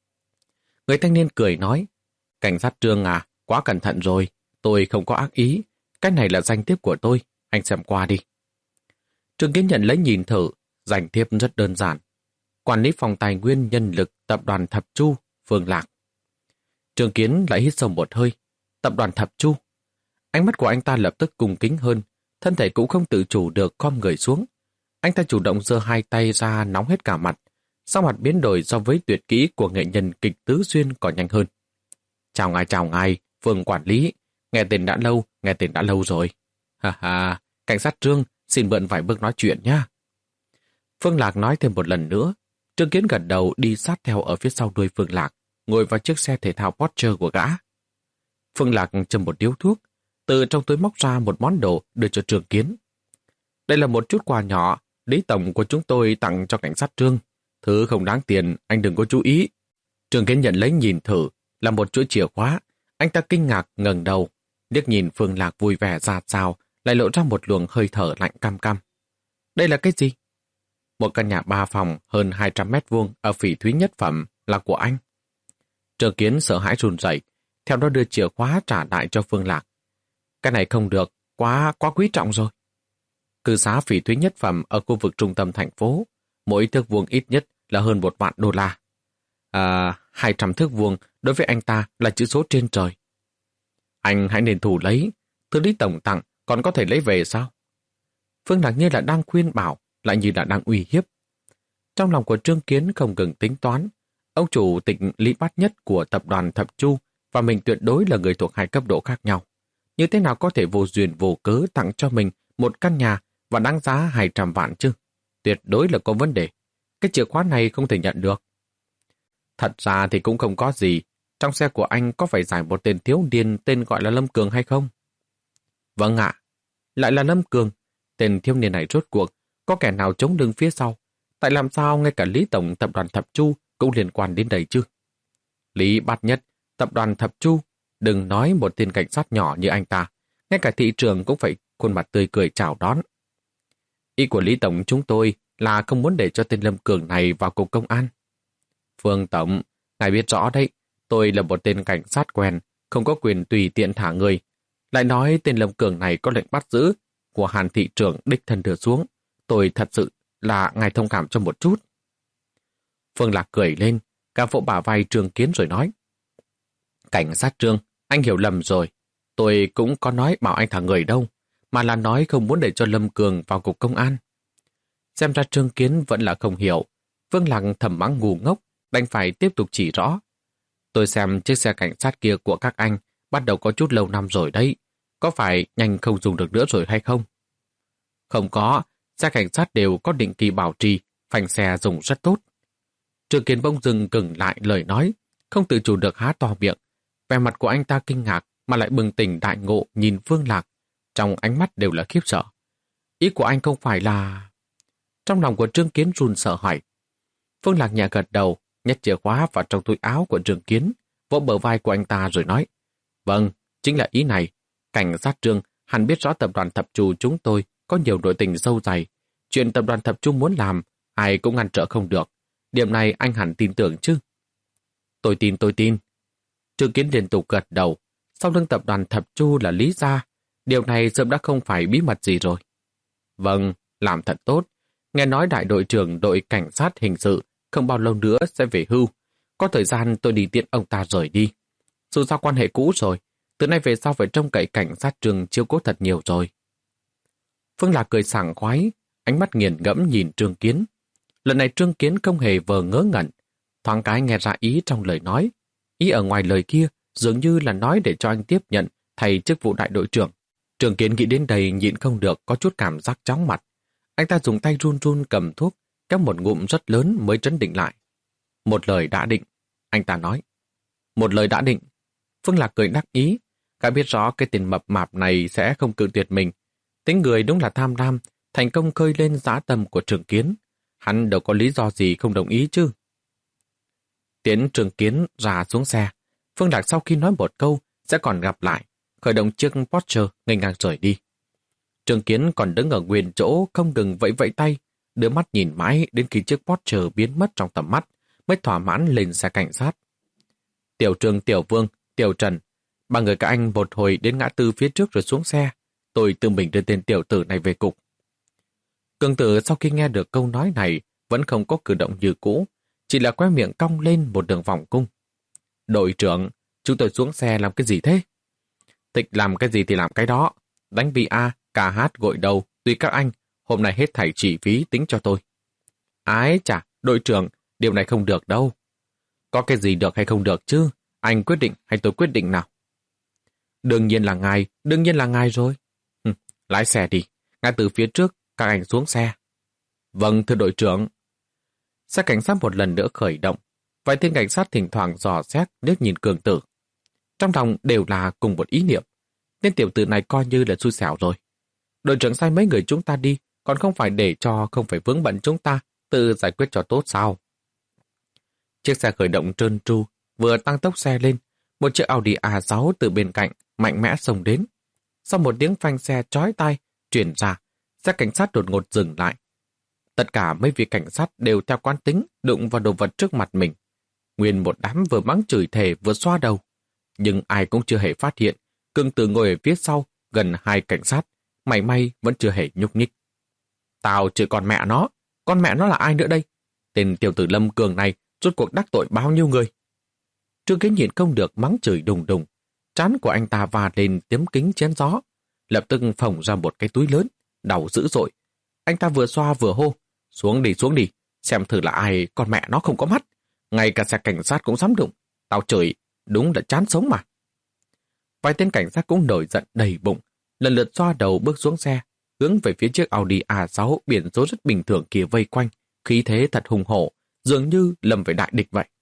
Người thanh niên cười nói, cảnh sát Trương à, quá cẩn thận rồi, tôi không có ác ý, cái này là danh thiếp của tôi, anh xem qua đi. Trường Kiến nhận lấy nhìn thử, danh thiếp rất đơn giản. Quản lý phòng tài nguyên nhân lực tập đoàn Thập Chu, Phương Lạc. Trường Kiến lại hít sâu một hơi, tập đoàn Thập Chu. Ánh mắt của anh ta lập tức cung kính hơn, thân thể cũng không tự chủ được khom người xuống. Anh ta chủ động giơ hai tay ra nóng hết cả mặt, sau mặt biến đổi so với tuyệt kỹ của nghệ nhân kịch Tứ Xuyên còn nhanh hơn. Chào ngài, chào ngài, Phương quản lý, nghe tên đã lâu, nghe tên đã lâu rồi. Ha ha, cảnh sát Trương, xin mượn vài bước nói chuyện nhá. Phương Lạc nói thêm một lần nữa, Trường Kiến gật đầu đi sát theo ở phía sau đuôi Phương Lạc, ngồi vào chiếc xe thể thao Porsche của gã. Phương Lạc châm một điếu thuốc, từ trong túi móc ra một món đồ đưa cho Trường Kiến. Đây là một chút quà nhỏ, Lý tổng của chúng tôi tặng cho cảnh sát Trương. Thứ không đáng tiền, anh đừng có chú ý. Trường Kiến nhận lấy nhìn thử, là một chuỗi chìa khóa. Anh ta kinh ngạc ngẩng đầu, liếc nhìn Phương Lạc vui vẻ ra sao, lại lộ ra một luồng hơi thở lạnh cam cam. Đây là cái gì? Một căn nhà ba phòng hơn hai trăm mét vuông ở Phỉ Thúy Nhất Phẩm là của anh. Trường Kiến sợ hãi run rẩy, theo đó đưa chìa khóa trả lại cho Phương Lạc. Cái này không được, quá quá quý trọng rồi. Cư xá Phỉ Thúy Nhất Phẩm ở khu vực trung tâm thành phố, mỗi thước vuông ít nhất là hơn một vạn đô la. À, hai trăm thước vuông đối với anh ta là chữ số trên trời. Anh hãy nên thủ lấy, thứ Lý tổng tặng còn có thể lấy về sao? Phương Lạc như là đang khuyên bảo, lại như là đang uy hiếp. Trong lòng của Trương Kiến không ngừng tính toán, ông chủ tịch Lý Bát Nhất của tập đoàn Thập Chu và mình tuyệt đối là người thuộc hai cấp độ khác nhau. Như thế nào có thể vô duyên vô cớ tặng cho mình một căn nhà và đáng giá hai trăm vạn chứ? Tuyệt đối là có vấn đề. Cái chìa khóa này không thể nhận được. Thật ra thì cũng không có gì. Trong xe của anh có phải giải một tên thiếu niên tên gọi là Lâm Cường hay không? Vâng ạ. Lại là Lâm Cường. Tên thiếu niên này rốt cuộc có kẻ nào chống lưng phía sau? Tại làm sao ngay cả Lý tổng tập đoàn Thập Chu cũng liên quan đến đây chứ? Lý Bát Nhất, tập đoàn Thập Chu, đừng nói một tên cảnh sát nhỏ như anh ta, ngay cả thị trường cũng phải khuôn mặt tươi cười chào đón. Ý của Lý tổng chúng tôi là không muốn để cho tên Lâm Cường này vào cục công an. Phương tổng, ngài biết rõ đấy, tôi là một tên cảnh sát quen, không có quyền tùy tiện thả người. Lại nói tên Lâm Cường này có lệnh bắt giữ của Hàn thị trưởng đích thân đưa xuống. Tôi thật sự là ngài thông cảm cho một chút. Phương Lạc cười lên, cả vỗ bả vai Trường Kiến rồi nói. Cảnh sát Trương, anh hiểu lầm rồi. Tôi cũng có nói bảo anh thả người đâu, mà là nói không muốn để cho Lâm Cường vào cục công an. Xem ra Trương Kiến vẫn là không hiểu. Phương Lạc thầm mắng ngu ngốc, đành phải tiếp tục chỉ rõ. Tôi xem chiếc xe cảnh sát kia của các anh bắt đầu có chút lâu năm rồi đấy. Có phải nhanh không dùng được nữa rồi hay không? Không có, xe cảnh sát đều có định kỳ bảo trì, phanh xe dùng rất tốt. Trường Kiến bỗng dừng ngừng lại lời nói, không tự chủ được há to miệng. Vẻ mặt của anh ta kinh ngạc mà lại bừng tỉnh đại ngộ nhìn Phương Lạc, trong ánh mắt đều là khiếp sợ. Ý của anh không phải là... Trong lòng của Trương Kiến run sợ hỏi. Phương Lạc nhẹ gật đầu, nhét chìa khóa vào trong túi áo của Trương Kiến, vỗ bờ vai của anh ta rồi nói. Vâng, chính là ý này. Cảnh sát Trương hẳn biết rõ tập đoàn Thập Chu chúng tôi có nhiều nội tình sâu dày. Chuyện tập đoàn Thập Chu muốn làm ai cũng ngăn trở không được. Điểm này anh hẳn tin tưởng chứ. Tôi tin, tôi tin. Trương Kiến liên tục gật đầu. Sau lưng tập đoàn Thập Chu là Lý Gia. Điều này sớm đã không phải bí mật gì rồi. Vâng, làm thật tốt. Nghe nói đại đội trưởng đội cảnh sát hình sự không bao lâu nữa sẽ về hưu. Có thời gian tôi đi tiễn ông ta rời đi. Dù sao quan hệ cũ rồi, từ nay về sau phải trông cậy cảnh sát Trường chiếu cố thật nhiều rồi. Phương Lạc cười sảng khoái, ánh mắt nghiền ngẫm nhìn Trương Kiến. Lần này Trương Kiến không hề vờ ngớ ngẩn, thoáng cái nghe ra ý trong lời nói. Ý ở ngoài lời kia dường như là nói để cho anh tiếp nhận thay chức vụ đại đội trưởng. Trương Kiến nghĩ đến đây nhịn không được có chút cảm giác chóng mặt. Anh ta dùng tay run run cầm thuốc, kéo một ngụm rất lớn mới trấn định lại. Một lời đã định, anh ta nói. Một lời đã định. Phương Lạc cười đắc ý, cả biết rõ cái tên mập mạp này sẽ không cự tuyệt mình. Tính người đúng là tham lam, thành công khơi lên dã tâm của Trương Kiến. Hắn đâu có lý do gì không đồng ý chứ. Tiến Trương Kiến ra xuống xe. Phương Lạc sau khi nói một câu sẽ còn gặp lại, khởi động chiếc Porsche nghênh ngang rời đi. Trương Kiến còn đứng ở nguyên chỗ không ngừng vẫy vẫy tay, đưa mắt nhìn mãi đến khi chiếc Porsche biến mất trong tầm mắt, mới thỏa mãn lên xe cảnh sát. Tiểu Trương, Tiểu Vương, Tiểu Trần, ba người các anh một hồi đến ngã tư phía trước rồi xuống xe. Tôi tự mình đưa tên tiểu tử này về cục. Cường tử sau khi nghe được câu nói này vẫn không có cử động như cũ, chỉ là quay miệng cong lên một đường vòng cung. Đội trưởng, chúng tôi xuống xe làm cái gì thế? Thích làm cái gì thì làm cái đó. Đánh bia, ca hát, gội đầu, tùy các anh. Hôm nay hết thảy chi phí tính cho tôi. Ái chà, đội trưởng, điều này không được đâu. Có cái gì được hay không được chứ? Anh quyết định hay tôi quyết định nào? Đương nhiên là ngài, đương nhiên là ngài rồi. Hừ, lái xe đi, ngay từ phía trước, các anh xuống xe. Vâng, thưa đội trưởng. Xe cảnh sát một lần nữa khởi động. Vài tên cảnh sát thỉnh thoảng dò xét liếc nhìn Cường tử. Trong lòng đều là cùng một ý niệm. Tên tiểu tử này coi như là xui xẻo rồi. Đội trưởng sai mấy người chúng ta đi, còn không phải để cho không phải vướng bận chúng ta, tự giải quyết cho tốt sao? Chiếc xe khởi động trơn tru, vừa tăng tốc xe lên, một chiếc Audi a sáu từ bên cạnh mạnh mẽ xông đến. Sau một tiếng phanh xe chói tai truyền ra, xe cảnh sát đột ngột dừng lại. Tất cả mấy vị cảnh sát đều theo quán tính đụng vào đồ vật trước mặt mình. Nguyên một đám vừa mắng chửi thề vừa xoa đầu. Nhưng ai cũng chưa hề phát hiện, Cường tử ngồi ở phía sau gần hai cảnh sát, mảy may vẫn chưa hề nhúc nhích. Tao chửi con mẹ nó, con mẹ nó là ai nữa đây? Tên tiểu tử Lâm Cường này rốt cuộc đắc tội bao nhiêu người? Trương Kiến nhịn không được mắng chửi đùng đùng, trán của anh ta va lên tiếm kính chén gió, lập tức phồng ra một cái túi lớn, đau dữ dội. Anh ta vừa xoa vừa hô, xuống đi xuống đi, xem thử là ai, con mẹ nó không có mắt, ngay cả xe cảnh sát cũng dám đụng, tao chửi, đúng là chán sống mà. Vài tên cảnh sát cũng nổi giận đầy bụng, lần lượt xoa đầu bước xuống xe, hướng về phía chiếc Audi a sáu biển số rất bình thường kia vây quanh, khí thế thật hùng hổ, dường như lầm về đại địch vậy.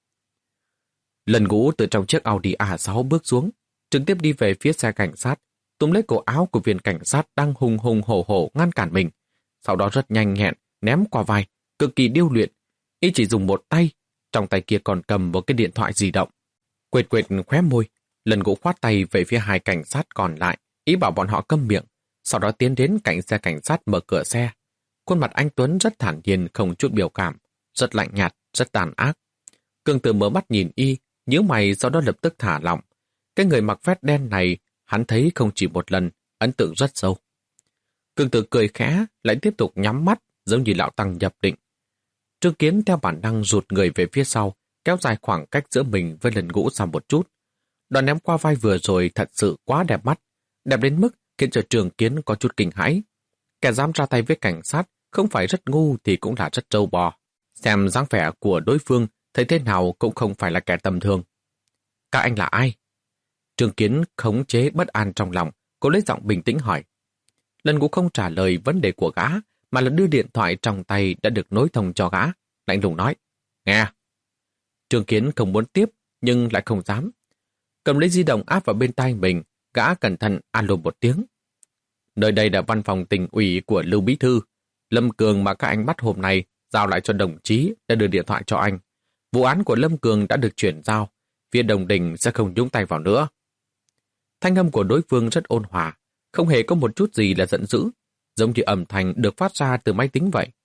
Lần Ngũ từ trong chiếc Audi a sáu bước xuống, trực tiếp đi về phía xe cảnh sát, túm lấy cổ áo của viên cảnh sát đang hùng hùng hổ hổ ngăn cản mình, sau đó rất nhanh nhẹn ném qua vai, cực kỳ điêu luyện. Y chỉ dùng một tay, trong tay kia còn cầm một cái điện thoại di động. Quệt quệt khóe môi, Lần Ngũ khoát tay về phía hai cảnh sát còn lại, ý bảo bọn họ câm miệng, sau đó tiến đến cạnh xe cảnh sát mở cửa xe. Khuôn mặt anh Tuấn rất thản nhiên, không chút biểu cảm, rất lạnh nhạt, rất tàn ác. Cường Tử mở mắt nhìn y, nhíu mày, sau đó lập tức thả lỏng. Cái người mặc vest đen này, hắn thấy không chỉ một lần, ấn tượng rất sâu. Cường Tử cười khẽ, lại tiếp tục nhắm mắt, giống như lão tăng nhập định. Trương Kiến theo bản năng rụt người về phía sau, kéo dài khoảng cách giữa mình với Lần Ngũ sau một chút. Đòn ném qua vai vừa rồi thật sự quá đẹp mắt, đẹp đến mức khiến cho Trương Kiến có chút kinh hãi. Kẻ dám ra tay với cảnh sát không phải rất ngu thì cũng là rất trâu bò. Xem dáng vẻ của đối phương, thấy thế nào cũng không phải là kẻ tầm thường. Các anh là ai? Trương Kiến khống chế bất an trong lòng, cố lấy giọng bình tĩnh hỏi. Lần Ngũ không trả lời vấn đề của gã, mà là đưa điện thoại trong tay đã được nối thông cho gã, lạnh lùng nói. Nghe! Trương Kiến không muốn tiếp, nhưng lại không dám. Cầm lấy di động áp vào bên tai mình, gã cẩn thận alo một tiếng. Nơi đây là văn phòng tỉnh ủy của Lưu Bí Thư. Lâm Cường mà các anh bắt hôm nay giao lại cho đồng chí đã đưa điện thoại cho anh. Vụ án của Lâm Cường đã được chuyển giao, phía Đồng Đình sẽ không nhúng tay vào nữa. Thanh âm của đối phương rất ôn hòa, không hề có một chút gì là giận dữ, giống như âm thanh được phát ra từ máy tính vậy.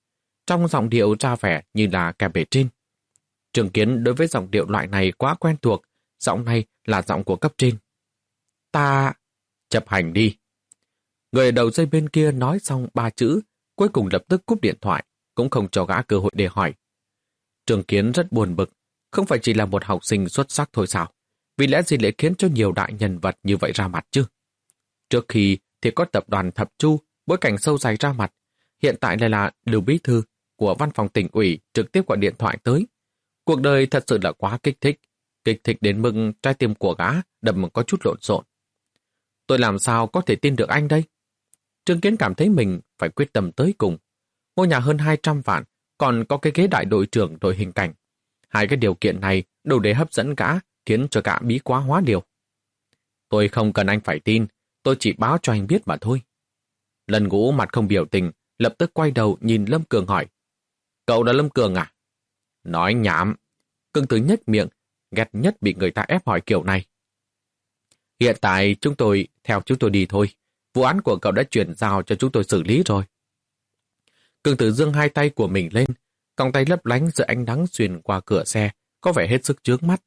trong giọng điệu ra vẻ như là kẻ bề trên. Trương Kiến đối với giọng điệu loại này quá quen thuộc, giọng này là giọng của cấp trên. Ta... chấp hành đi. Người đầu dây bên kia nói xong ba chữ, cuối cùng lập tức cúp điện thoại, cũng không cho gã cơ hội để hỏi. Trương Kiến rất buồn bực, không phải chỉ là một học sinh xuất sắc thôi sao? Vì lẽ gì lại khiến cho nhiều đại nhân vật như vậy ra mặt chứ? Trước khi thì có tập đoàn Thập Chu, bối cảnh sâu dày ra mặt, hiện tại lại là Lưu Bí Thư của văn phòng tỉnh ủy trực tiếp gọi điện thoại tới. Cuộc đời thật sự là quá kích thích, kích thích đến mức trái tim của gã đập có chút lộn xộn. Tôi làm sao có thể tin được anh đây? Trương Kiến cảm thấy mình phải quyết tâm tới cùng. Ngôi nhà hơn hai trăm vạn, còn có cái ghế đại đội trưởng đội hình cảnh. Hai cái điều kiện này đủ để hấp dẫn gã, khiến cho gã bí quá hóa liều. Tôi không cần anh phải tin, tôi chỉ báo cho anh biết mà thôi. Lần Ngũ mặt không biểu tình, lập tức quay đầu nhìn Lâm Cường hỏi. Cậu là Lâm Cường à? Nói nhảm. Cương Tử nhếch miệng, ghét nhất bị người ta ép hỏi kiểu này. Hiện tại chúng tôi, theo chúng tôi đi thôi. Vụ án của cậu đã chuyển giao cho chúng tôi xử lý rồi. Cương Tử giương hai tay của mình lên, còng tay lấp lánh giữa ánh nắng xuyên qua cửa xe, có vẻ hết sức chướng mắt.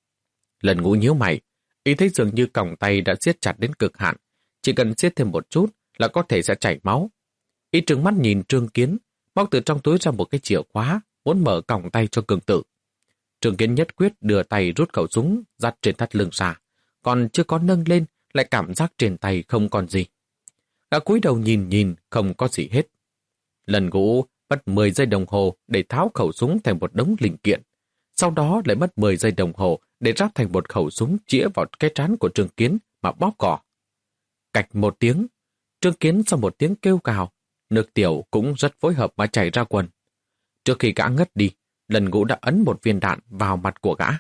Lần Ngũ nhíu mày, ý thấy dường như còng tay đã siết chặt đến cực hạn, chỉ cần siết thêm một chút là có thể sẽ chảy máu. Ý trừng mắt nhìn Trương Kiến, móc từ trong túi ra một cái chìa khóa, muốn mở còng tay cho Cương Tử. Trương Kiến nhất quyết đưa tay rút khẩu súng dắt trên thắt lưng ra, còn chưa có nâng lên lại cảm giác trên tay không còn gì. Gã cúi đầu nhìn nhìn không có gì hết. Lần Ngũ mất mười giây đồng hồ để tháo khẩu súng thành một đống linh kiện, sau đó lại mất mười giây đồng hồ để ráp thành một khẩu súng chĩa vào cái trán của Trương Kiến mà bóp cỏ. Cạch một tiếng, Trương Kiến sau một tiếng kêu cào, nước tiểu cũng rất phối hợp mà chảy ra quần. Trước khi gã ngất đi, Lần Ngũ đã ấn một viên đạn vào mặt của gã.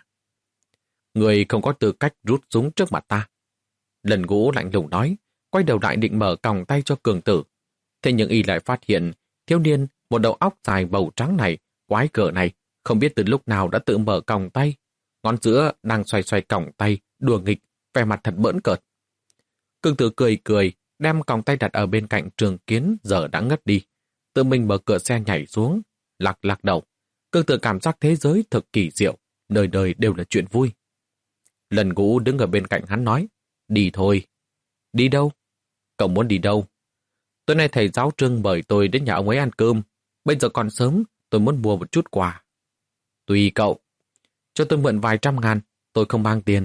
Người không có tư cách rút súng trước mặt ta. Lần Ngũ lạnh lùng nói, quay đầu lại định mở còng tay cho Cường Tử. Thế nhưng y lại phát hiện, thiếu niên, một đầu óc dài bầu trắng này, quái cỡ này, không biết từ lúc nào đã tự mở còng tay. Ngón giữa đang xoay xoay còng tay, đùa nghịch, vẻ mặt thật bỡn cợt. Cường Tử cười cười, đem còng tay đặt ở bên cạnh Trương Kiến giờ đã ngất đi. Tự mình mở cửa xe nhảy xuống, lắc lắc đầu. Cường Tử cảm giác thế giới thực kỳ diệu, đời đời đều là chuyện vui. Lần Ngũ đứng ở bên cạnh hắn nói, đi thôi. Đi đâu? Cậu muốn đi đâu? Tối nay thầy giáo Trương mời tôi đến nhà ông ấy ăn cơm. Bây giờ còn sớm, tôi muốn mua một chút quà. Tùy cậu. Cho tôi mượn vài trăm ngàn, tôi không mang tiền.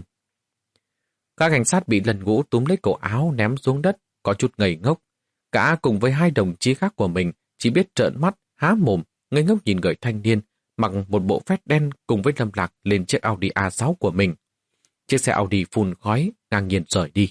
Các cảnh sát bị Lần Ngũ túm lấy cổ áo ném xuống đất, có chút ngây ngốc. Cả cùng với hai đồng chí khác của mình chỉ biết trợn mắt, há mồm, ngây ngốc nhìn người thanh niên mặc một bộ vest đen cùng với Lâm Lạc lên chiếc Audi a sáu của mình. Chiếc xe Audi phun khói, ngang nhiên rời đi.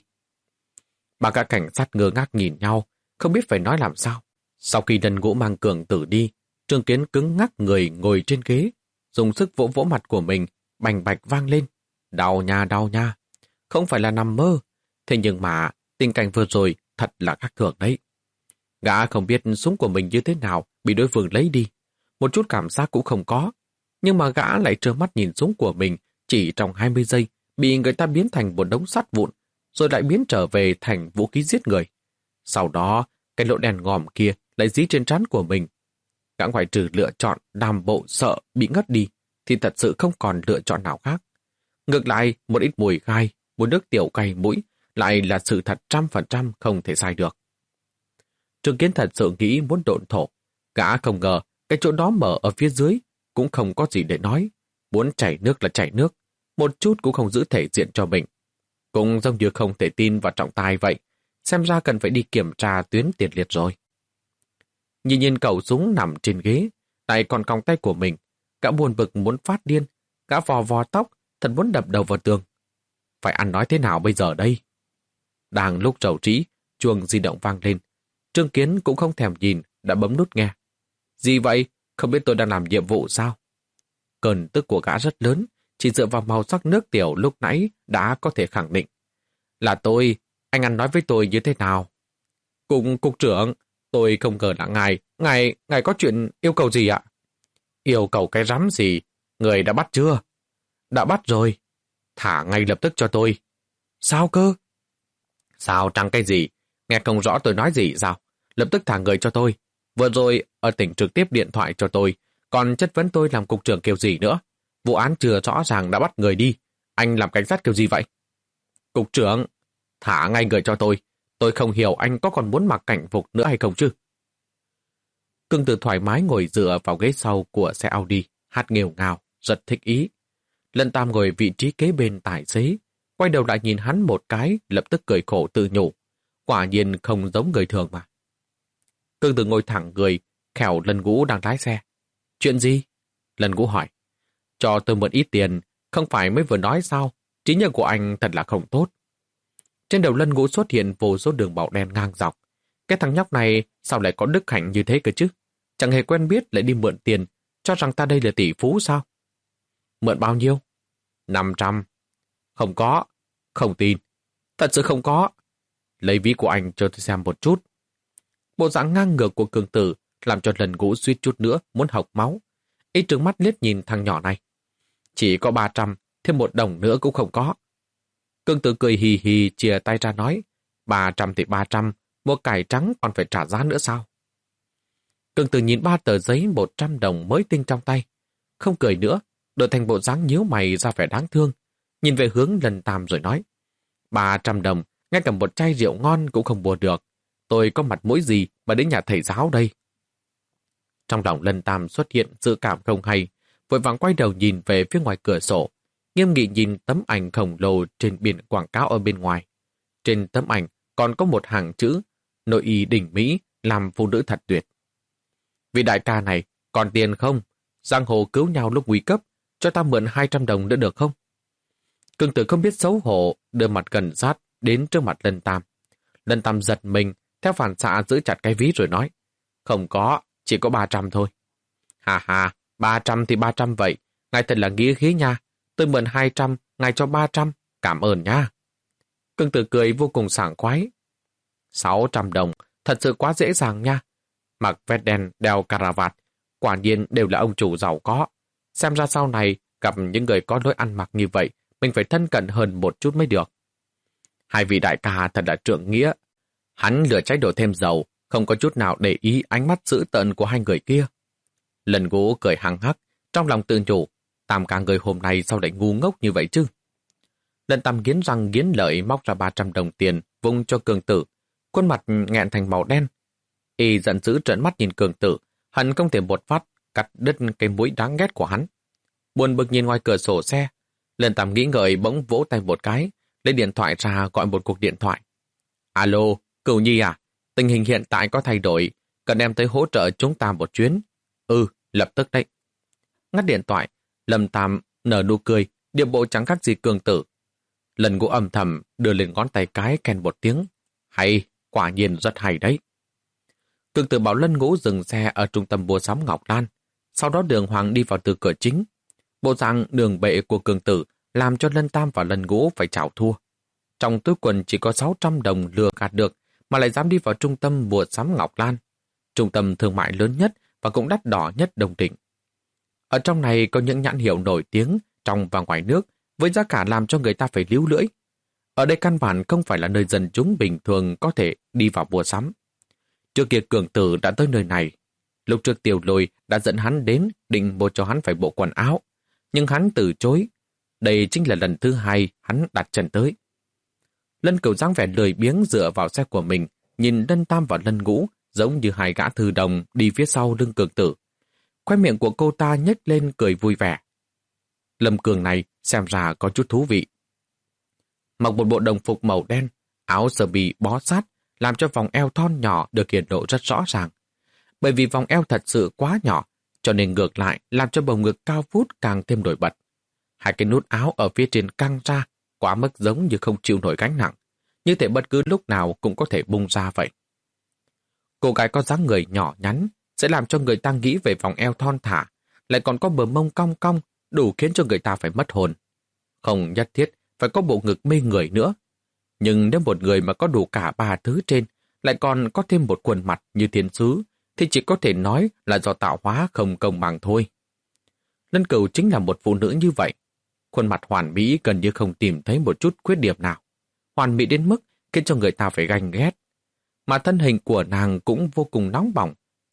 Ba cả cảnh sát ngơ ngác nhìn nhau, không biết phải nói làm sao. Sau khi Lần Ngũ mang Cường Tử đi, Trương Kiến cứng ngắc người ngồi trên ghế, dùng sức vỗ vỗ mặt của mình, bành bạch vang lên. Đau nha, đau nha. Không phải là nằm mơ. Thế nhưng mà, tình cảnh vừa rồi thật là khác thường đấy. Gã không biết súng của mình như thế nào bị đối phương lấy đi. Một chút cảm giác cũng không có. Nhưng mà gã lại trơ mắt nhìn súng của mình chỉ trong hai mươi giây bị người ta biến thành một đống sắt vụn, rồi lại biến trở về thành vũ khí giết người. Sau đó, cái lỗ đèn ngòm kia lại dí trên trán của mình. Gã ngoại trừ lựa chọn làm bộ sợ bị ngất đi, thì thật sự không còn lựa chọn nào khác. Ngược lại, một ít mùi gai, một nước tiểu cay mũi, lại là sự thật trăm phần trăm không thể sai được. Trương Kiến thật sự nghĩ muốn độn thổ. Gã không ngờ, cái chỗ đó mở ở phía dưới, cũng không có gì để nói. Muốn chảy nước là chảy nước, một chút cũng không giữ thể diện cho mình. Cũng giống như không thể tin vào trọng tài vậy, xem ra cần phải đi kiểm tra tuyến tiền liệt rồi. Nhìn nhìn cậu súng nằm trên ghế, tay còn còng tay của mình, gã buồn bực muốn phát điên, gã vò vò tóc, thật muốn đập đầu vào tường. Phải ăn nói thế nào bây giờ đây? Đang lúc rầu rĩ, chuông di động vang lên. Trương Kiến cũng không thèm nhìn, đã bấm nút nghe. Gì vậy? Không biết tôi đang làm nhiệm vụ sao? Cơn tức của gã rất lớn, chỉ dựa vào màu sắc nước tiểu lúc nãy đã có thể khẳng định. Là tôi, anh ăn nói với tôi như thế nào? Cùng cục trưởng, tôi không ngờ là ngài, ngài, ngài có chuyện yêu cầu gì ạ? Yêu cầu cái rắm gì? Người đã bắt chưa? Đã bắt rồi. Thả ngay lập tức cho tôi. Sao cơ? Sao chẳng cái gì? Nghe không rõ tôi nói gì sao? Lập tức thả người cho tôi. Vừa rồi, ở tỉnh trực tiếp điện thoại cho tôi, còn chất vấn tôi làm cục trưởng kiểu gì nữa. Vụ án chưa rõ ràng đã bắt người đi. Anh làm cảnh sát kiểu gì vậy? Cục trưởng, thả ngay người cho tôi. Tôi không hiểu anh có còn muốn mặc cảnh phục nữa hay không chứ? Cương Tử thoải mái ngồi dựa vào ghế sau của xe Audi, hát nghêu ngào, rất thích ý. Lân Tam ngồi vị trí kế bên tài xế, quay đầu lại nhìn hắn một cái, lập tức cười khổ tự nhủ. Quả nhiên không giống người thường mà. Cương Tử ngồi thẳng người, khẻo Lân Ngũ đang lái xe. Chuyện gì? Lân Ngũ hỏi. Cho tôi mượn ít tiền, không phải mới vừa nói sao? Trí nhớ của anh thật là không tốt. Trên đầu Lân Ngũ xuất hiện vô số đường màu đen ngang dọc. Cái thằng nhóc này sao lại có đức hạnh như thế cơ chứ? Chẳng hề quen biết lại đi mượn tiền, cho rằng ta đây là tỷ phú sao? Mượn bao nhiêu? năm trăm. Không có. Không tin. Thật sự không có. Lấy ví của anh cho tôi xem một chút. Bộ dạng ngang ngược của Cường Tử làm cho Lân Ngũ suýt chút nữa muốn hộc máu. Ý trừng mắt liếc nhìn thằng nhỏ này. Chỉ có ba trăm, thêm một đồng nữa cũng không có. Cường Tử cười hì hì chìa tay ra nói, ba trăm thì ba trăm, mua cải trắng còn phải trả giá nữa sao? Cường Tử nhìn ba tờ giấy một trăm đồng mới tinh trong tay. Không cười nữa, đổi thành bộ dáng nhíu mày ra vẻ đáng thương. Nhìn về hướng Lân Tam rồi nói, ba trăm đồng, ngay cả một chai rượu ngon cũng không mua được. Tôi có mặt mũi gì mà đến nhà thầy giáo đây? Trong lòng Lân Tam xuất hiện dự cảm không hay, vội vàng quay đầu nhìn về phía ngoài cửa sổ, nghiêm nghị nhìn tấm ảnh khổng lồ trên biển quảng cáo ở bên ngoài. Trên tấm ảnh còn có một hàng chữ, nội y đỉnh Mỹ, làm phụ nữ thật tuyệt. Vị đại ca này, còn tiền không? Giang hồ cứu nhau lúc nguy cấp, cho ta mượn hai trăm đồng nữa được không? Cường Tử không biết xấu hổ, đưa mặt gần sát đến trước mặt Lân Tam. Lân Tam giật mình, theo phản xạ giữ chặt cái ví rồi nói, không có, chỉ có ba trăm thôi. Hà hà, ba trăm thì ba trăm vậy, ngài thật là nghĩa khí nha. Tôi mượn hai trăm, ngài cho ba trăm, cảm ơn nha. Cường Tử cười vô cùng sảng khoái. sáu trăm đồng, thật sự quá dễ dàng nha. Mặc vest đen, đeo caravat, quả nhiên đều là ông chủ giàu có. Xem ra sau này, gặp những người có lối ăn mặc như vậy, mình phải thân cận hơn một chút mới được. Hai vị đại ca thật là trượng nghĩa. Hắn lửa cháy đổ thêm dầu, không có chút nào để ý ánh mắt dữ tợn của hai người kia. Lần Gỗ cười hăng hắc, trong lòng tự nhủ, Tam ca người hôm nay sao lại ngu ngốc như vậy chứ? Lần Tam nghiến răng nghiến lợi móc ra ba trăm đồng tiền, vung cho Cường Tử, khuôn mặt nghẹn thành màu đen. Y giận dữ trợn mắt nhìn Cường Tử, hận không thể một phát cắt đứt cái mũi đáng ghét của hắn. Buồn bực nhìn ngoài cửa sổ xe, Lần Tam nghĩ ngợi bỗng vỗ tay một cái, lấy điện thoại ra gọi một cuộc điện thoại. Alo, Cửu Nhi à? Tình hình hiện tại có thay đổi, cần em tới hỗ trợ chúng ta một chuyến. Ừ, lập tức đấy. Ngắt điện thoại, Lâm Tam nở nụ cười, điệu bộ chẳng khác gì Cường Tử. Lần Ngũ âm thầm đưa lên ngón tay cái khen một tiếng. Hay, quả nhiên rất hay đấy. Cường Tử bảo Lân Ngũ dừng xe ở trung tâm mua sắm Ngọc Lan, sau đó Đường Hoàng đi vào từ cửa chính. Bộ dạng đường bệ của Cường Tử làm cho Lân Tam và Lân Ngũ phải chảo thua. Trong túi quần chỉ có sáu trăm đồng lừa gạt được mà lại dám đi vào trung tâm mua sắm Ngọc Lan, trung tâm thương mại lớn nhất và cũng đắt đỏ nhất Đông Định. Ở trong này có những nhãn hiệu nổi tiếng trong và ngoài nước với giá cả làm cho người ta phải líu lưỡi. Ở đây căn bản không phải là nơi dân chúng bình thường có thể đi vào mua sắm. Trước kia Cường Tử đã tới nơi này. Lúc trước Tiểu Lôi đã dẫn hắn đến định mua cho hắn phải bộ quần áo, nhưng hắn từ chối. Đây chính là lần thứ hai hắn đặt chân tới. Lân Cửu dáng vẻ lười biếng dựa vào xe của mình, nhìn Lân Tam và Lân Ngũ giống như hai gã thư đồng đi phía sau lưng Cường Tử. Khoe miệng của cô ta nhếch lên cười vui vẻ. Lâm Cường này xem ra có chút thú vị. Mặc một bộ đồng phục màu đen, áo sơ mi bó sát, làm cho vòng eo thon nhỏ được hiển lộ rất rõ ràng. Bởi vì vòng eo thật sự quá nhỏ, cho nên ngược lại làm cho bầu ngực cao vút càng thêm nổi bật. Hai cái nút áo ở phía trên căng ra, quá mức giống như không chịu nổi gánh nặng, như thể bất cứ lúc nào cũng có thể bung ra vậy. Cô gái có dáng người nhỏ nhắn sẽ làm cho người ta nghĩ về vòng eo thon thả, lại còn có bờ mông cong cong, đủ khiến cho người ta phải mất hồn. Không nhất thiết phải có bộ ngực mê người nữa. Nhưng nếu một người mà có đủ cả ba thứ trên, lại còn có thêm một khuôn mặt như thiên sứ, thì chỉ có thể nói là do tạo hóa không công bằng thôi. Lân Cửu chính là một phụ nữ như vậy. Khuôn mặt hoàn mỹ gần như không tìm thấy một chút khuyết điểm nào. Hoàn mỹ đến mức khiến cho người ta phải ganh ghét. Mà thân hình của nàng cũng vô cùng nóng bỏng,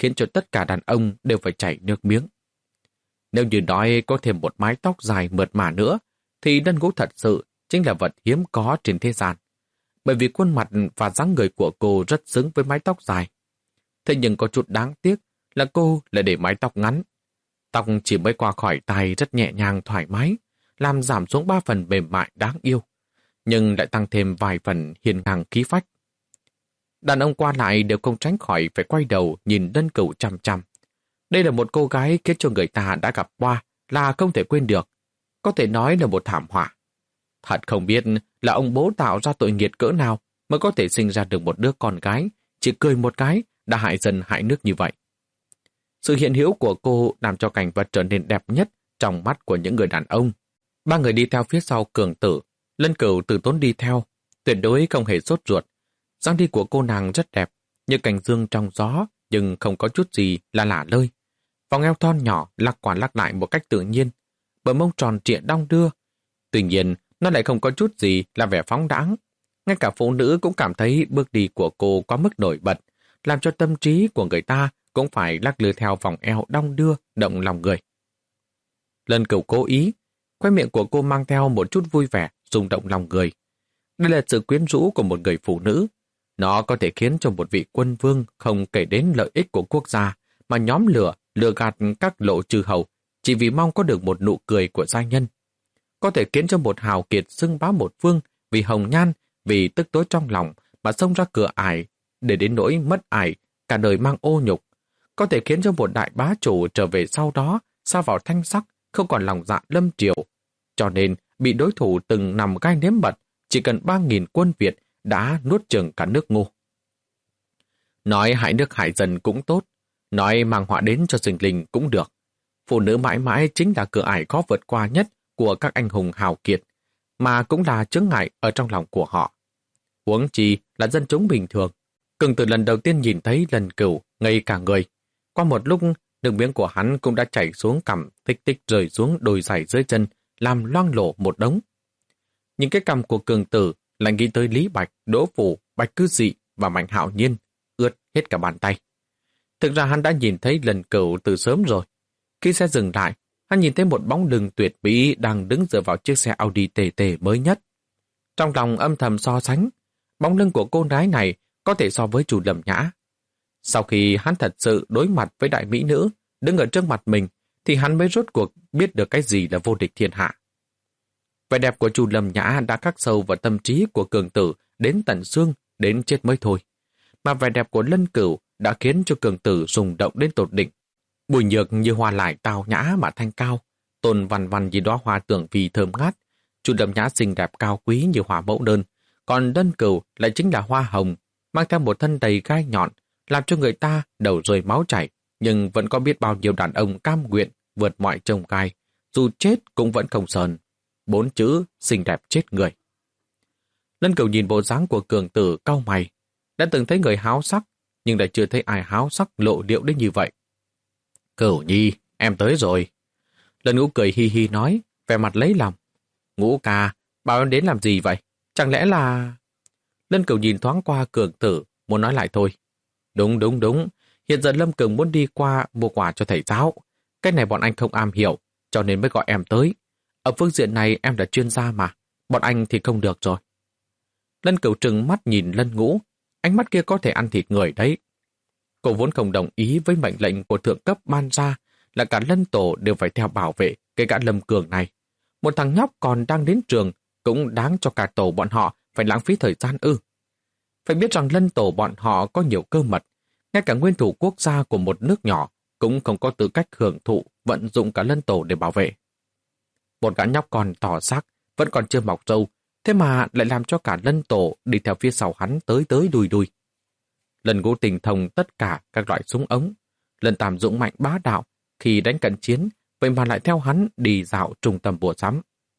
khiến cho tất cả đàn ông đều phải chảy nước miếng. Nếu như nói có thêm một mái tóc dài mượt mà nữa, thì Lân Ngũ thật sự chính là vật hiếm có trên thế gian. Bởi vì khuôn mặt và dáng người của cô rất xứng với mái tóc dài. Thế nhưng có chút đáng tiếc là cô lại để mái tóc ngắn. Tóc chỉ mới qua khỏi tai rất nhẹ nhàng thoải mái, làm giảm xuống ba phần mềm mại đáng yêu, nhưng lại tăng thêm vài phần hiền ngang khí phách. Đàn ông qua lại đều không tránh khỏi phải quay đầu nhìn Lân Cửu chằm chằm. Đây là một cô gái khiến cho người ta đã gặp qua là không thể quên được, có thể nói là một thảm họa. Thật không biết là ông bố tạo ra tội nghiệt cỡ nào mới có thể sinh ra được một đứa con gái, chỉ cười một cái đã hại dân hại nước như vậy. Sự hiện hữu của cô làm cho cảnh vật trở nên đẹp nhất trong mắt của những người đàn ông. Ba người đi theo phía sau Cường Tử, Lân Cửu từ tốn đi theo, tuyệt đối không hề sốt ruột. Dáng đi của cô nàng rất đẹp, như cành dương trong gió, nhưng không có chút gì là lả lơi. Vòng eo thon nhỏ lắc qua lắc lại một cách tự nhiên, bờ mông tròn trịa đong đưa. Tuy nhiên, nó lại không có chút gì là vẻ phóng đãng. Ngay cả phụ nữ cũng cảm thấy bước đi của cô quá mức nổi bật, làm cho tâm trí của người ta cũng phải lắc lư theo vòng eo đong đưa, động lòng người. Lân Cửu cố ý, khóe miệng của cô mang theo một chút vui vẻ, rung động lòng người. Đây là sự quyến rũ của một người phụ nữ. Nó có thể khiến cho một vị quân vương không kể đến lợi ích của quốc gia, mà nhóm lửa, lừa gạt các lộ trừ hầu, chỉ vì mong có được một nụ cười của giai nhân. Có thể khiến cho một hào kiệt xưng bá một phương vì hồng nhan, vì tức tối trong lòng mà xông ra cửa ải, để đến nỗi mất ải, cả đời mang ô nhục. Có thể khiến cho một đại bá chủ trở về sau đó, sa vào thanh sắc, không còn lòng dạ lâm triều. Cho nên, bị đối thủ từng nằm gai nếm mật, chỉ cần ba nghìn quân Việt đã nuốt chửng cả nước Ngô. Nói hại nước hại dân cũng tốt, nói mang họa đến cho sinh linh cũng được. Phụ nữ mãi mãi chính là cửa ải khó vượt qua nhất của các anh hùng hào kiệt, mà cũng là chướng ngại ở trong lòng của họ. Huống chi là dân chúng bình thường. Cường Tử lần đầu tiên nhìn thấy Lân Cửu ngây cả người. Qua một lúc, nước miếng của hắn cũng đã chảy xuống cằm, tích tích rơi xuống đôi giày dưới chân, làm loang lổ một đống. Những cái cằm của Cường Tử lại nghĩ tới Lý Bạch, Đỗ Phủ, Bạch Cư Dị và Mạnh Hạo Nhiên, ướt hết cả bàn tay. Thực ra hắn đã nhìn thấy Lân Cửu từ sớm rồi. Khi xe dừng lại, hắn nhìn thấy một bóng lưng tuyệt mỹ đang đứng dựa vào chiếc xe Audi tê tê mới nhất. Trong lòng âm thầm so sánh, bóng lưng của cô gái này có thể so với Chu Lâm Nhã. Sau khi hắn thật sự đối mặt với đại mỹ nữ, đứng ở trước mặt mình, thì hắn mới rốt cuộc biết được cái gì là vô địch thiên hạ. Vẻ đẹp của Chu Lâm Nhã đã khắc sâu vào tâm trí của Cường Tử đến tận xương, đến chết mới thôi. Mà vẻ đẹp của Lân Cửu đã khiến cho Cường Tử rung động đến tột đỉnh. Bùi nhược như hoa lại tào nhã mà thanh cao, tôn vằn vằn như đóa hoa tưởng vì thơm ngát. Chu Lâm Nhã xinh đẹp cao quý như hoa mẫu đơn, còn Lân Cửu lại chính là hoa hồng, mang theo một thân đầy gai nhọn, làm cho người ta đầu rơi máu chảy, nhưng vẫn có biết bao nhiêu đàn ông cam nguyện vượt mọi chông gai, dù chết cũng vẫn không sờn. Bốn chữ xinh đẹp chết người. Lân Cửu nhìn bộ dáng của Cường Tử cau mày, đã từng thấy người háo sắc, nhưng đã chưa thấy ai háo sắc lộ liễu đến như vậy. Cửu Nhi, em tới rồi. Lân Ngũ cười hi hi nói, vẻ mặt lấy lòng. Ngũ ca, bảo em đến làm gì vậy? Chẳng lẽ là... Lân Cửu nhìn thoáng qua Cường Tử, muốn nói lại thôi. Đúng đúng đúng, hiện giờ Lâm Cường muốn đi qua mua quà cho thầy giáo. Cái này bọn anh không am hiểu, cho nên mới gọi em tới. Ở phương diện này em là chuyên gia mà, bọn anh thì không được rồi. Lân Cửu trừng mắt nhìn Lân Ngũ, ánh mắt kia có thể ăn thịt người đấy. Cô vốn không đồng ý với mệnh lệnh của thượng cấp ban ra là cả Lân Tổ đều phải theo bảo vệ cái gã Lâm Cường này. Một thằng nhóc còn đang đến trường cũng đáng cho cả tổ bọn họ phải lãng phí thời gian ư. Phải biết rằng Lân Tổ bọn họ có nhiều cơ mật, ngay cả nguyên thủ quốc gia của một nước nhỏ cũng không có tư cách hưởng thụ vận dụng cả Lân Tổ để bảo vệ. Một gã nhóc còn tỏ xác, vẫn còn chưa mọc râu, thế mà lại làm cho cả Lân Tổ đi theo phía sau hắn tới tới đùi đùi. Lân Ngũ tình thông tất cả các loại súng ống, Lân Tam dũng mạnh bá đạo khi đánh cận chiến, vậy mà lại theo hắn đi dạo trung tâm mua sắm.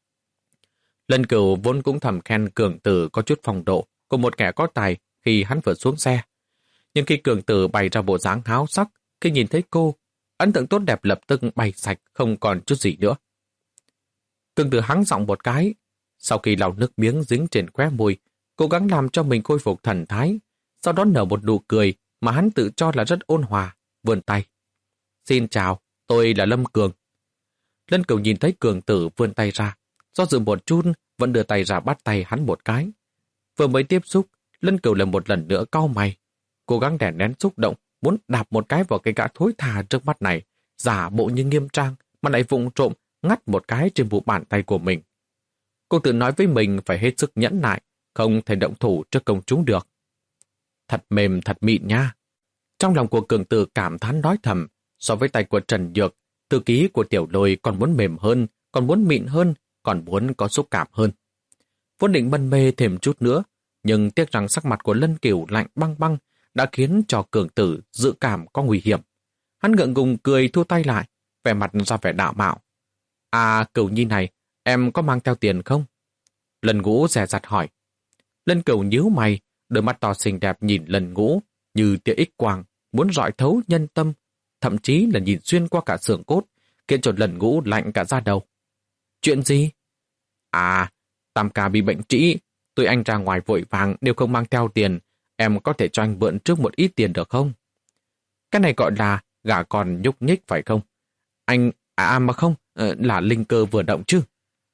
Lân Cửu vốn cũng thầm khen Cường Tử có chút phong độ của một kẻ có tài khi hắn vừa xuống xe. Nhưng khi Cường Tử bày ra bộ dáng háo sắc, khi nhìn thấy cô, ấn tượng tốt đẹp lập tức bay sạch, không còn chút gì nữa. Cường Tử hắng giọng một cái, sau khi lau nước miếng dính trên khóe môi, cố gắng làm cho mình khôi phục thần thái, sau đó nở một nụ cười mà hắn tự cho là rất ôn hòa, vươn tay. Xin chào, tôi là Lâm Cường. Lân Cửu nhìn thấy Cường Tử vươn tay ra, do dự một chút vẫn đưa tay ra bắt tay hắn một cái. Vừa mới tiếp xúc, Lân Cửu lại một lần nữa cau mày, cố gắng đè nén xúc động, muốn đạp một cái vào cái gã thối thà trước mắt này, giả bộ như nghiêm trang, mà lại vụng trộm ngắt một cái trên mu bàn tay của mình. Cô tự nói với mình phải hết sức nhẫn nại, không thể động thủ trước công chúng được. Thật mềm thật mịn nha. Trong lòng của Cường Tử cảm thán nói thầm, so với tay của Trần Nhược, thư ký của Tiểu Lôi còn muốn mềm hơn, còn muốn mịn hơn, còn muốn có xúc cảm hơn. Vốn định mân mê thêm chút nữa, nhưng tiếc rằng sắc mặt của Lân Cửu lạnh băng băng đã khiến cho Cường Tử dự cảm có nguy hiểm. Hắn ngượng ngùng cười thu tay lại, vẻ mặt ra vẻ đạo mạo. À, Cửu nhi này, em có mang theo tiền không? Lân Ngũ dè dặt hỏi. Lân Cửu nhíu mày, đôi mắt to xinh đẹp nhìn Lân Ngũ như tia ích quang, muốn rọi thấu nhân tâm, thậm chí là nhìn xuyên qua cả xương cốt, khiến cho Lân Ngũ lạnh cả da đầu. Chuyện gì? À, Tam ca bị bệnh trĩ, tôi anh ra ngoài vội vàng đều không mang theo tiền, em có thể cho anh mượn trước một ít tiền được không? Cái này gọi là gà con nhúc nhích phải không? Anh, à mà không, là linh cơ vừa động chứ.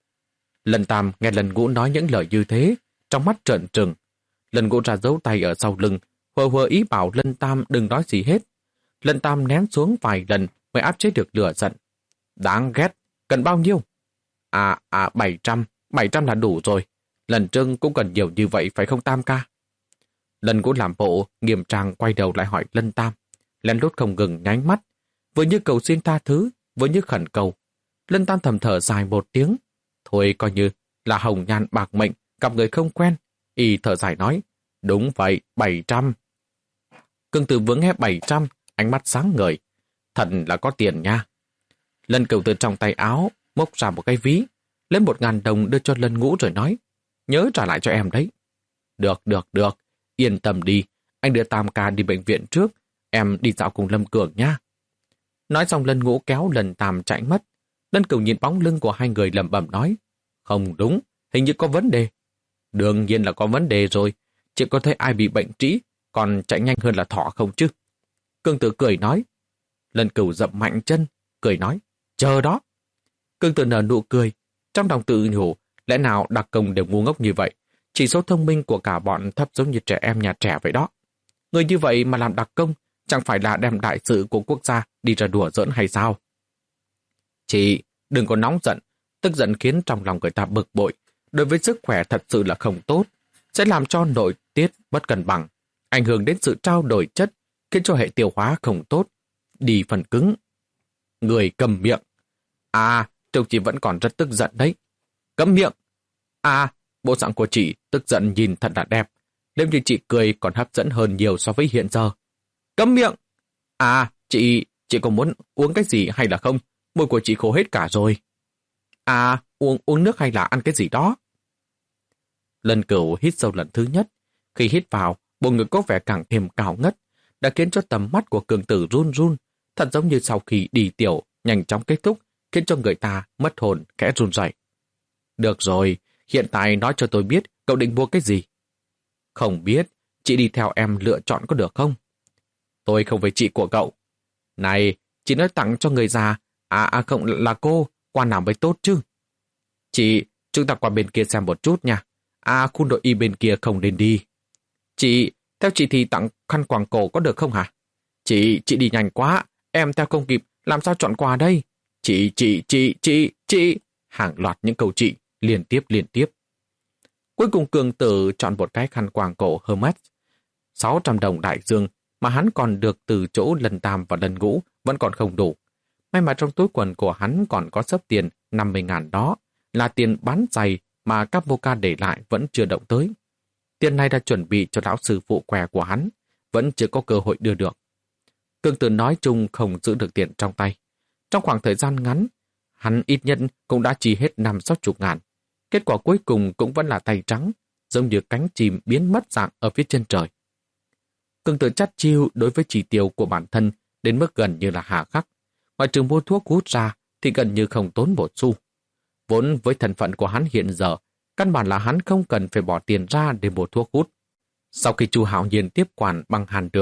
Lân Tam nghe Lân Ngũ nói những lời như thế, trong mắt trợn trừng. Lân Ngũ ra giấu tay ở sau lưng, hờ hờ ý bảo Lân Tam đừng nói gì hết. Lân Tam nén xuống vài lần mới áp chế được lửa giận. Đáng ghét, cần bao nhiêu? À, à, bảy trăm, bảy trăm là đủ rồi. Lần Trưng cũng cần nhiều như vậy phải không Tam ca? Lân Ngũ làm bộ, nghiêm trang quay đầu lại hỏi Lân Tam. Lén lút không ngừng nháy mắt, vừa như cầu xin tha thứ, vừa như khẩn cầu. Lân Tam thầm thở dài một tiếng. Thôi coi như là hồng nhan bạc mệnh, gặp người không quen. Y thở dài nói, đúng vậy, bảy trăm. Cương Tử vừa nghe bảy trăm, ánh mắt sáng ngời. Thật là có tiền nha. Lân Cửu từ trong tay áo, móc ra một cái ví, lấy một ngàn đồng đưa cho Lân Ngũ rồi nói, nhớ trả lại cho em đấy. Được, được, được, yên tâm đi, anh đưa Tam ca đi bệnh viện trước, em đi dạo cùng Lâm Cường nha. Nói xong Lân Ngũ kéo Lân Tam chạy mất. Lân Cửu nhìn bóng lưng của hai người lẩm bẩm nói, không đúng, hình như có vấn đề. Đương nhiên là có vấn đề rồi, chỉ có thấy ai bị bệnh trĩ, còn chạy nhanh hơn là thỏ không chứ. Cương Tử cười nói. Lân Cửu dậm mạnh chân, cười nói, chờ đó. Cương Tử nở nụ cười, trong lòng tự nhủ, lẽ nào đặc công đều ngu ngốc như vậy, chỉ số thông minh của cả bọn thấp giống như trẻ em nhà trẻ vậy đó. Người như vậy mà làm đặc công, chẳng phải là đem đại sự của quốc gia đi ra đùa giỡn hay sao? Chị, đừng có nóng giận, tức giận khiến trong lòng người ta bực bội, đối với sức khỏe thật sự là không tốt, sẽ làm cho nội tiết bất cân bằng, ảnh hưởng đến sự trao đổi chất, khiến cho hệ tiêu hóa không tốt, đi phần cứng. Người cầm miệng. À, trông chị vẫn còn rất tức giận đấy. Cấm miệng. À, bộ dạng của chị tức giận nhìn thật là đẹp, nếu như chị cười còn hấp dẫn hơn nhiều so với hiện giờ. Cấm miệng. À, chị, chị có muốn uống cái gì hay là không? Môi của chị khô hết cả rồi. À, uống uống nước hay là ăn cái gì đó? Lân Cửu hít sâu lần thứ nhất. Khi hít vào, bộ ngực có vẻ càng thêm cao ngất, đã khiến cho tầm mắt của Cường Tử run run, thật giống như sau khi đi tiểu, nhanh chóng kết thúc, khiến cho người ta mất hồn, khẽ run rẩy. Được rồi, hiện tại nói cho tôi biết cậu định mua cái gì. Không biết, chị đi theo em lựa chọn có được không? Tôi không phải chị của cậu. Này, chị nói tặng cho người già, à, à không là cô, qua nào mới tốt chứ? Chị, chúng ta qua bên kia xem một chút nha. À, khu đội y bên kia không nên đi. Chị, theo chị thì tặng khăn quàng cổ có được không hả? Chị, chị đi nhanh quá, em theo không kịp, làm sao chọn quà đây? Chị, chị, chị, chị, chị. Hàng loạt những câu chị, liên tiếp liên tiếp. Cuối cùng Cường Tử chọn một cái khăn quàng cổ Hermes. sáu trăm đồng đại dương mà hắn còn được từ chỗ Lân Tam và Lân Ngũ vẫn còn không đủ. May mà trong túi quần của hắn còn có xấp tiền năm mươi ngàn đó, là tiền bán giày mà các vô ca để lại vẫn chưa động tới. Tiền này đã chuẩn bị cho lão sư phụ què của hắn, vẫn chưa có cơ hội đưa được. Cường Tử nói chung không giữ được tiền trong tay. Trong khoảng thời gian ngắn, hắn ít nhất cũng đã chi hết năm sáu chục ngàn. Kết quả cuối cùng cũng vẫn là tay trắng, giống như cánh chim biến mất dạng ở phía chân trời. Cường Tử chắt chiu đối với chỉ tiêu của bản thân đến mức gần như là hà khắc. Ngoài trừ mua thuốc hút ra thì gần như không tốn một xu. Vốn với thân phận của hắn hiện giờ, căn bản là hắn không cần phải bỏ tiền ra để mua thuốc hút. Sau khi Chu Hạo Nhiên tiếp quản bằng hàn đường,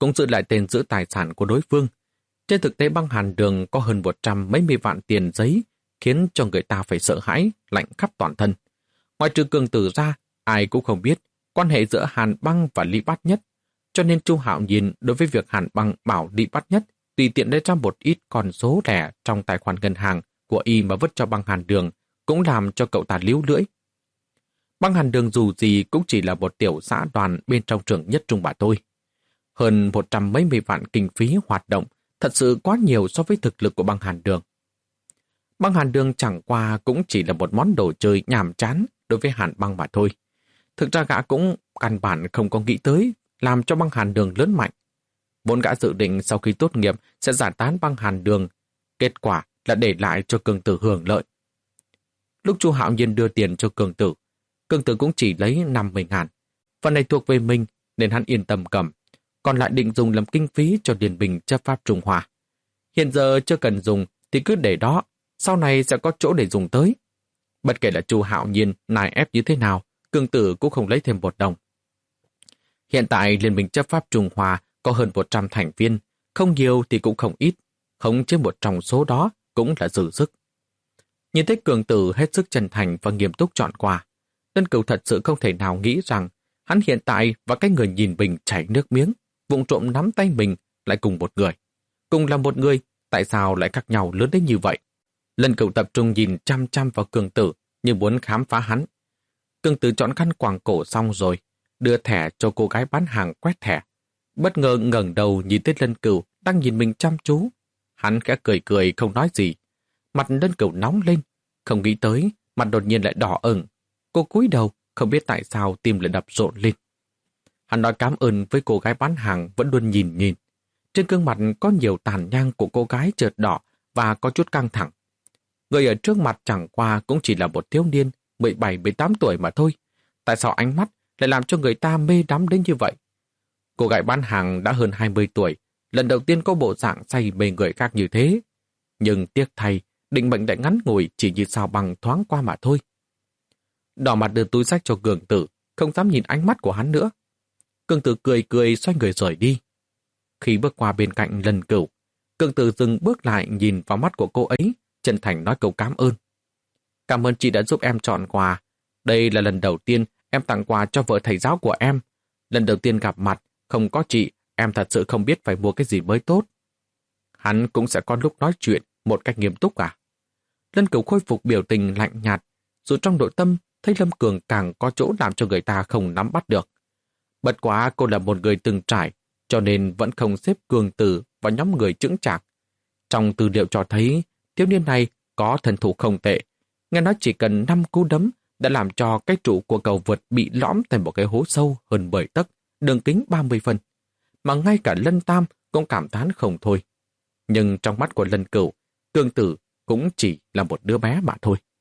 cũng giữ lại tên giữ tài sản của đối phương. Trên thực tế băng Hàn Đường có hơn một trăm mấy mươi vạn tiền giấy, khiến cho người ta phải sợ hãi, lạnh khắp toàn thân. Ngoài trừ Cường Tử ra, ai cũng không biết quan hệ giữa Hàn Băng và Lý Bát Nhất, cho nên Chu Hạo Nhiên đối với việc Hàn Băng bảo Lý Bát Nhất tùy tiện lấy ra một ít con số lẻ trong tài khoản ngân hàng của y mà vứt cho băng Hàn Đường cũng làm cho cậu ta líu lưỡi. Băng Hàn Đường dù gì cũng chỉ là một tiểu xã đoàn bên trong trường Nhất Trung bà tôi. Hơn một trăm mấy mươi vạn kinh phí hoạt động thật sự quá nhiều so với thực lực của băng Hàn Đường. Băng Hàn Đường chẳng qua cũng chỉ là một món đồ chơi nhàm chán đối với Hàn Băng mà thôi. Thực ra gã cũng căn bản không có nghĩ tới làm cho băng Hàn Đường lớn mạnh. Vốn gã dự định sau khi tốt nghiệp sẽ giải tán băng Hàn Đường, kết quả là để lại cho Cường Tử hưởng lợi. Lúc Chu Hạo Nhiên đưa tiền cho Cường Tử, Cường Tử cũng chỉ lấy năm mươi ngàn. Phần này thuộc về mình nên hắn yên tâm cầm, còn lại định dùng làm kinh phí cho Điền Bình chấp pháp Trung Hoa. Hiện giờ chưa cần dùng thì cứ để đó, sau này sẽ có chỗ để dùng tới. Bất kể là Chu Hạo Nhiên nài ép như thế nào, Cường Tử cũng không lấy thêm một đồng. Hiện tại Liên minh chấp pháp Trung Hoa có hơn một trăm thành viên, không nhiều thì cũng không ít, không trên một trong số đó cũng là dư sức. Nhìn thấy Cường Tử hết sức chân thành và nghiêm túc chọn quà, Tân Cửu thật sự không thể nào nghĩ rằng hắn hiện tại và cái người nhìn mình chảy nước miếng, vụng trộm nắm tay mình lại cùng một người. Cùng là một người, tại sao lại khác nhau lớn đến như vậy? Lân Cửu tập trung nhìn chăm chăm vào Cường Tử như muốn khám phá hắn. Cường Tử chọn khăn quàng cổ xong rồi, đưa thẻ cho cô gái bán hàng quét thẻ. Bất ngờ ngẩng đầu nhìn thấy Lân Cửu đang nhìn mình chăm chú. Hắn khẽ cười cười không nói gì. Mặt Lân Cửu nóng lên, không nghĩ tới, mặt đột nhiên lại đỏ ửng. Cô cúi đầu, không biết tại sao tim lại đập rộn lên. Hắn nói cảm ơn với cô gái bán hàng vẫn luôn nhìn nhìn. Trên gương mặt có nhiều tàn nhang của cô gái chợt đỏ và có chút căng thẳng. Người ở trước mặt chẳng qua cũng chỉ là một thiếu niên mười bảy mười tám tuổi mà thôi. Tại sao ánh mắt lại làm cho người ta mê đắm đến như vậy? Cô gái bán hàng đã hơn hai mươi tuổi, lần đầu tiên có bộ dạng say mê người khác như thế. Nhưng tiếc thay, định mệnh đã ngắn ngủi chỉ như sao băng thoáng qua mà thôi. Đỏ mặt đưa túi sách cho Cường Tử, không dám nhìn ánh mắt của hắn nữa. Cường Tử cười cười xoay người rời đi. Khi bước qua bên cạnh Lân Cửu, Cường Tử dừng bước lại nhìn vào mắt của cô ấy, chân thành nói câu cảm ơn. Cảm ơn chị đã giúp em chọn quà. Đây là lần đầu tiên em tặng quà cho vợ thầy giáo của em. Lần đầu tiên gặp mặt, không có chị, em thật sự không biết phải mua cái gì mới tốt. Hắn cũng sẽ có lúc nói chuyện một cách nghiêm túc à? Lân Cửu khôi phục biểu tình lạnh nhạt, dù trong nội tâm thấy Lâm Cường càng có chỗ làm cho người ta không nắm bắt được. Bất quá cô là một người từng trải, cho nên vẫn không xếp Cường Tử vào nhóm người chững chạc. Trong tư liệu cho thấy, thiếu niên này có thần thủ không tệ. Nghe nói chỉ cần năm cú đấm đã làm cho cái trụ của cầu vượt bị lõm thành một cái hố sâu hơn mười tấc, đường kính ba mươi phân. Mà ngay cả Lân Tam cũng cảm thán không thôi. Nhưng trong mắt của Lân Cửu, Cường Tử cũng chỉ là một đứa bé mà thôi.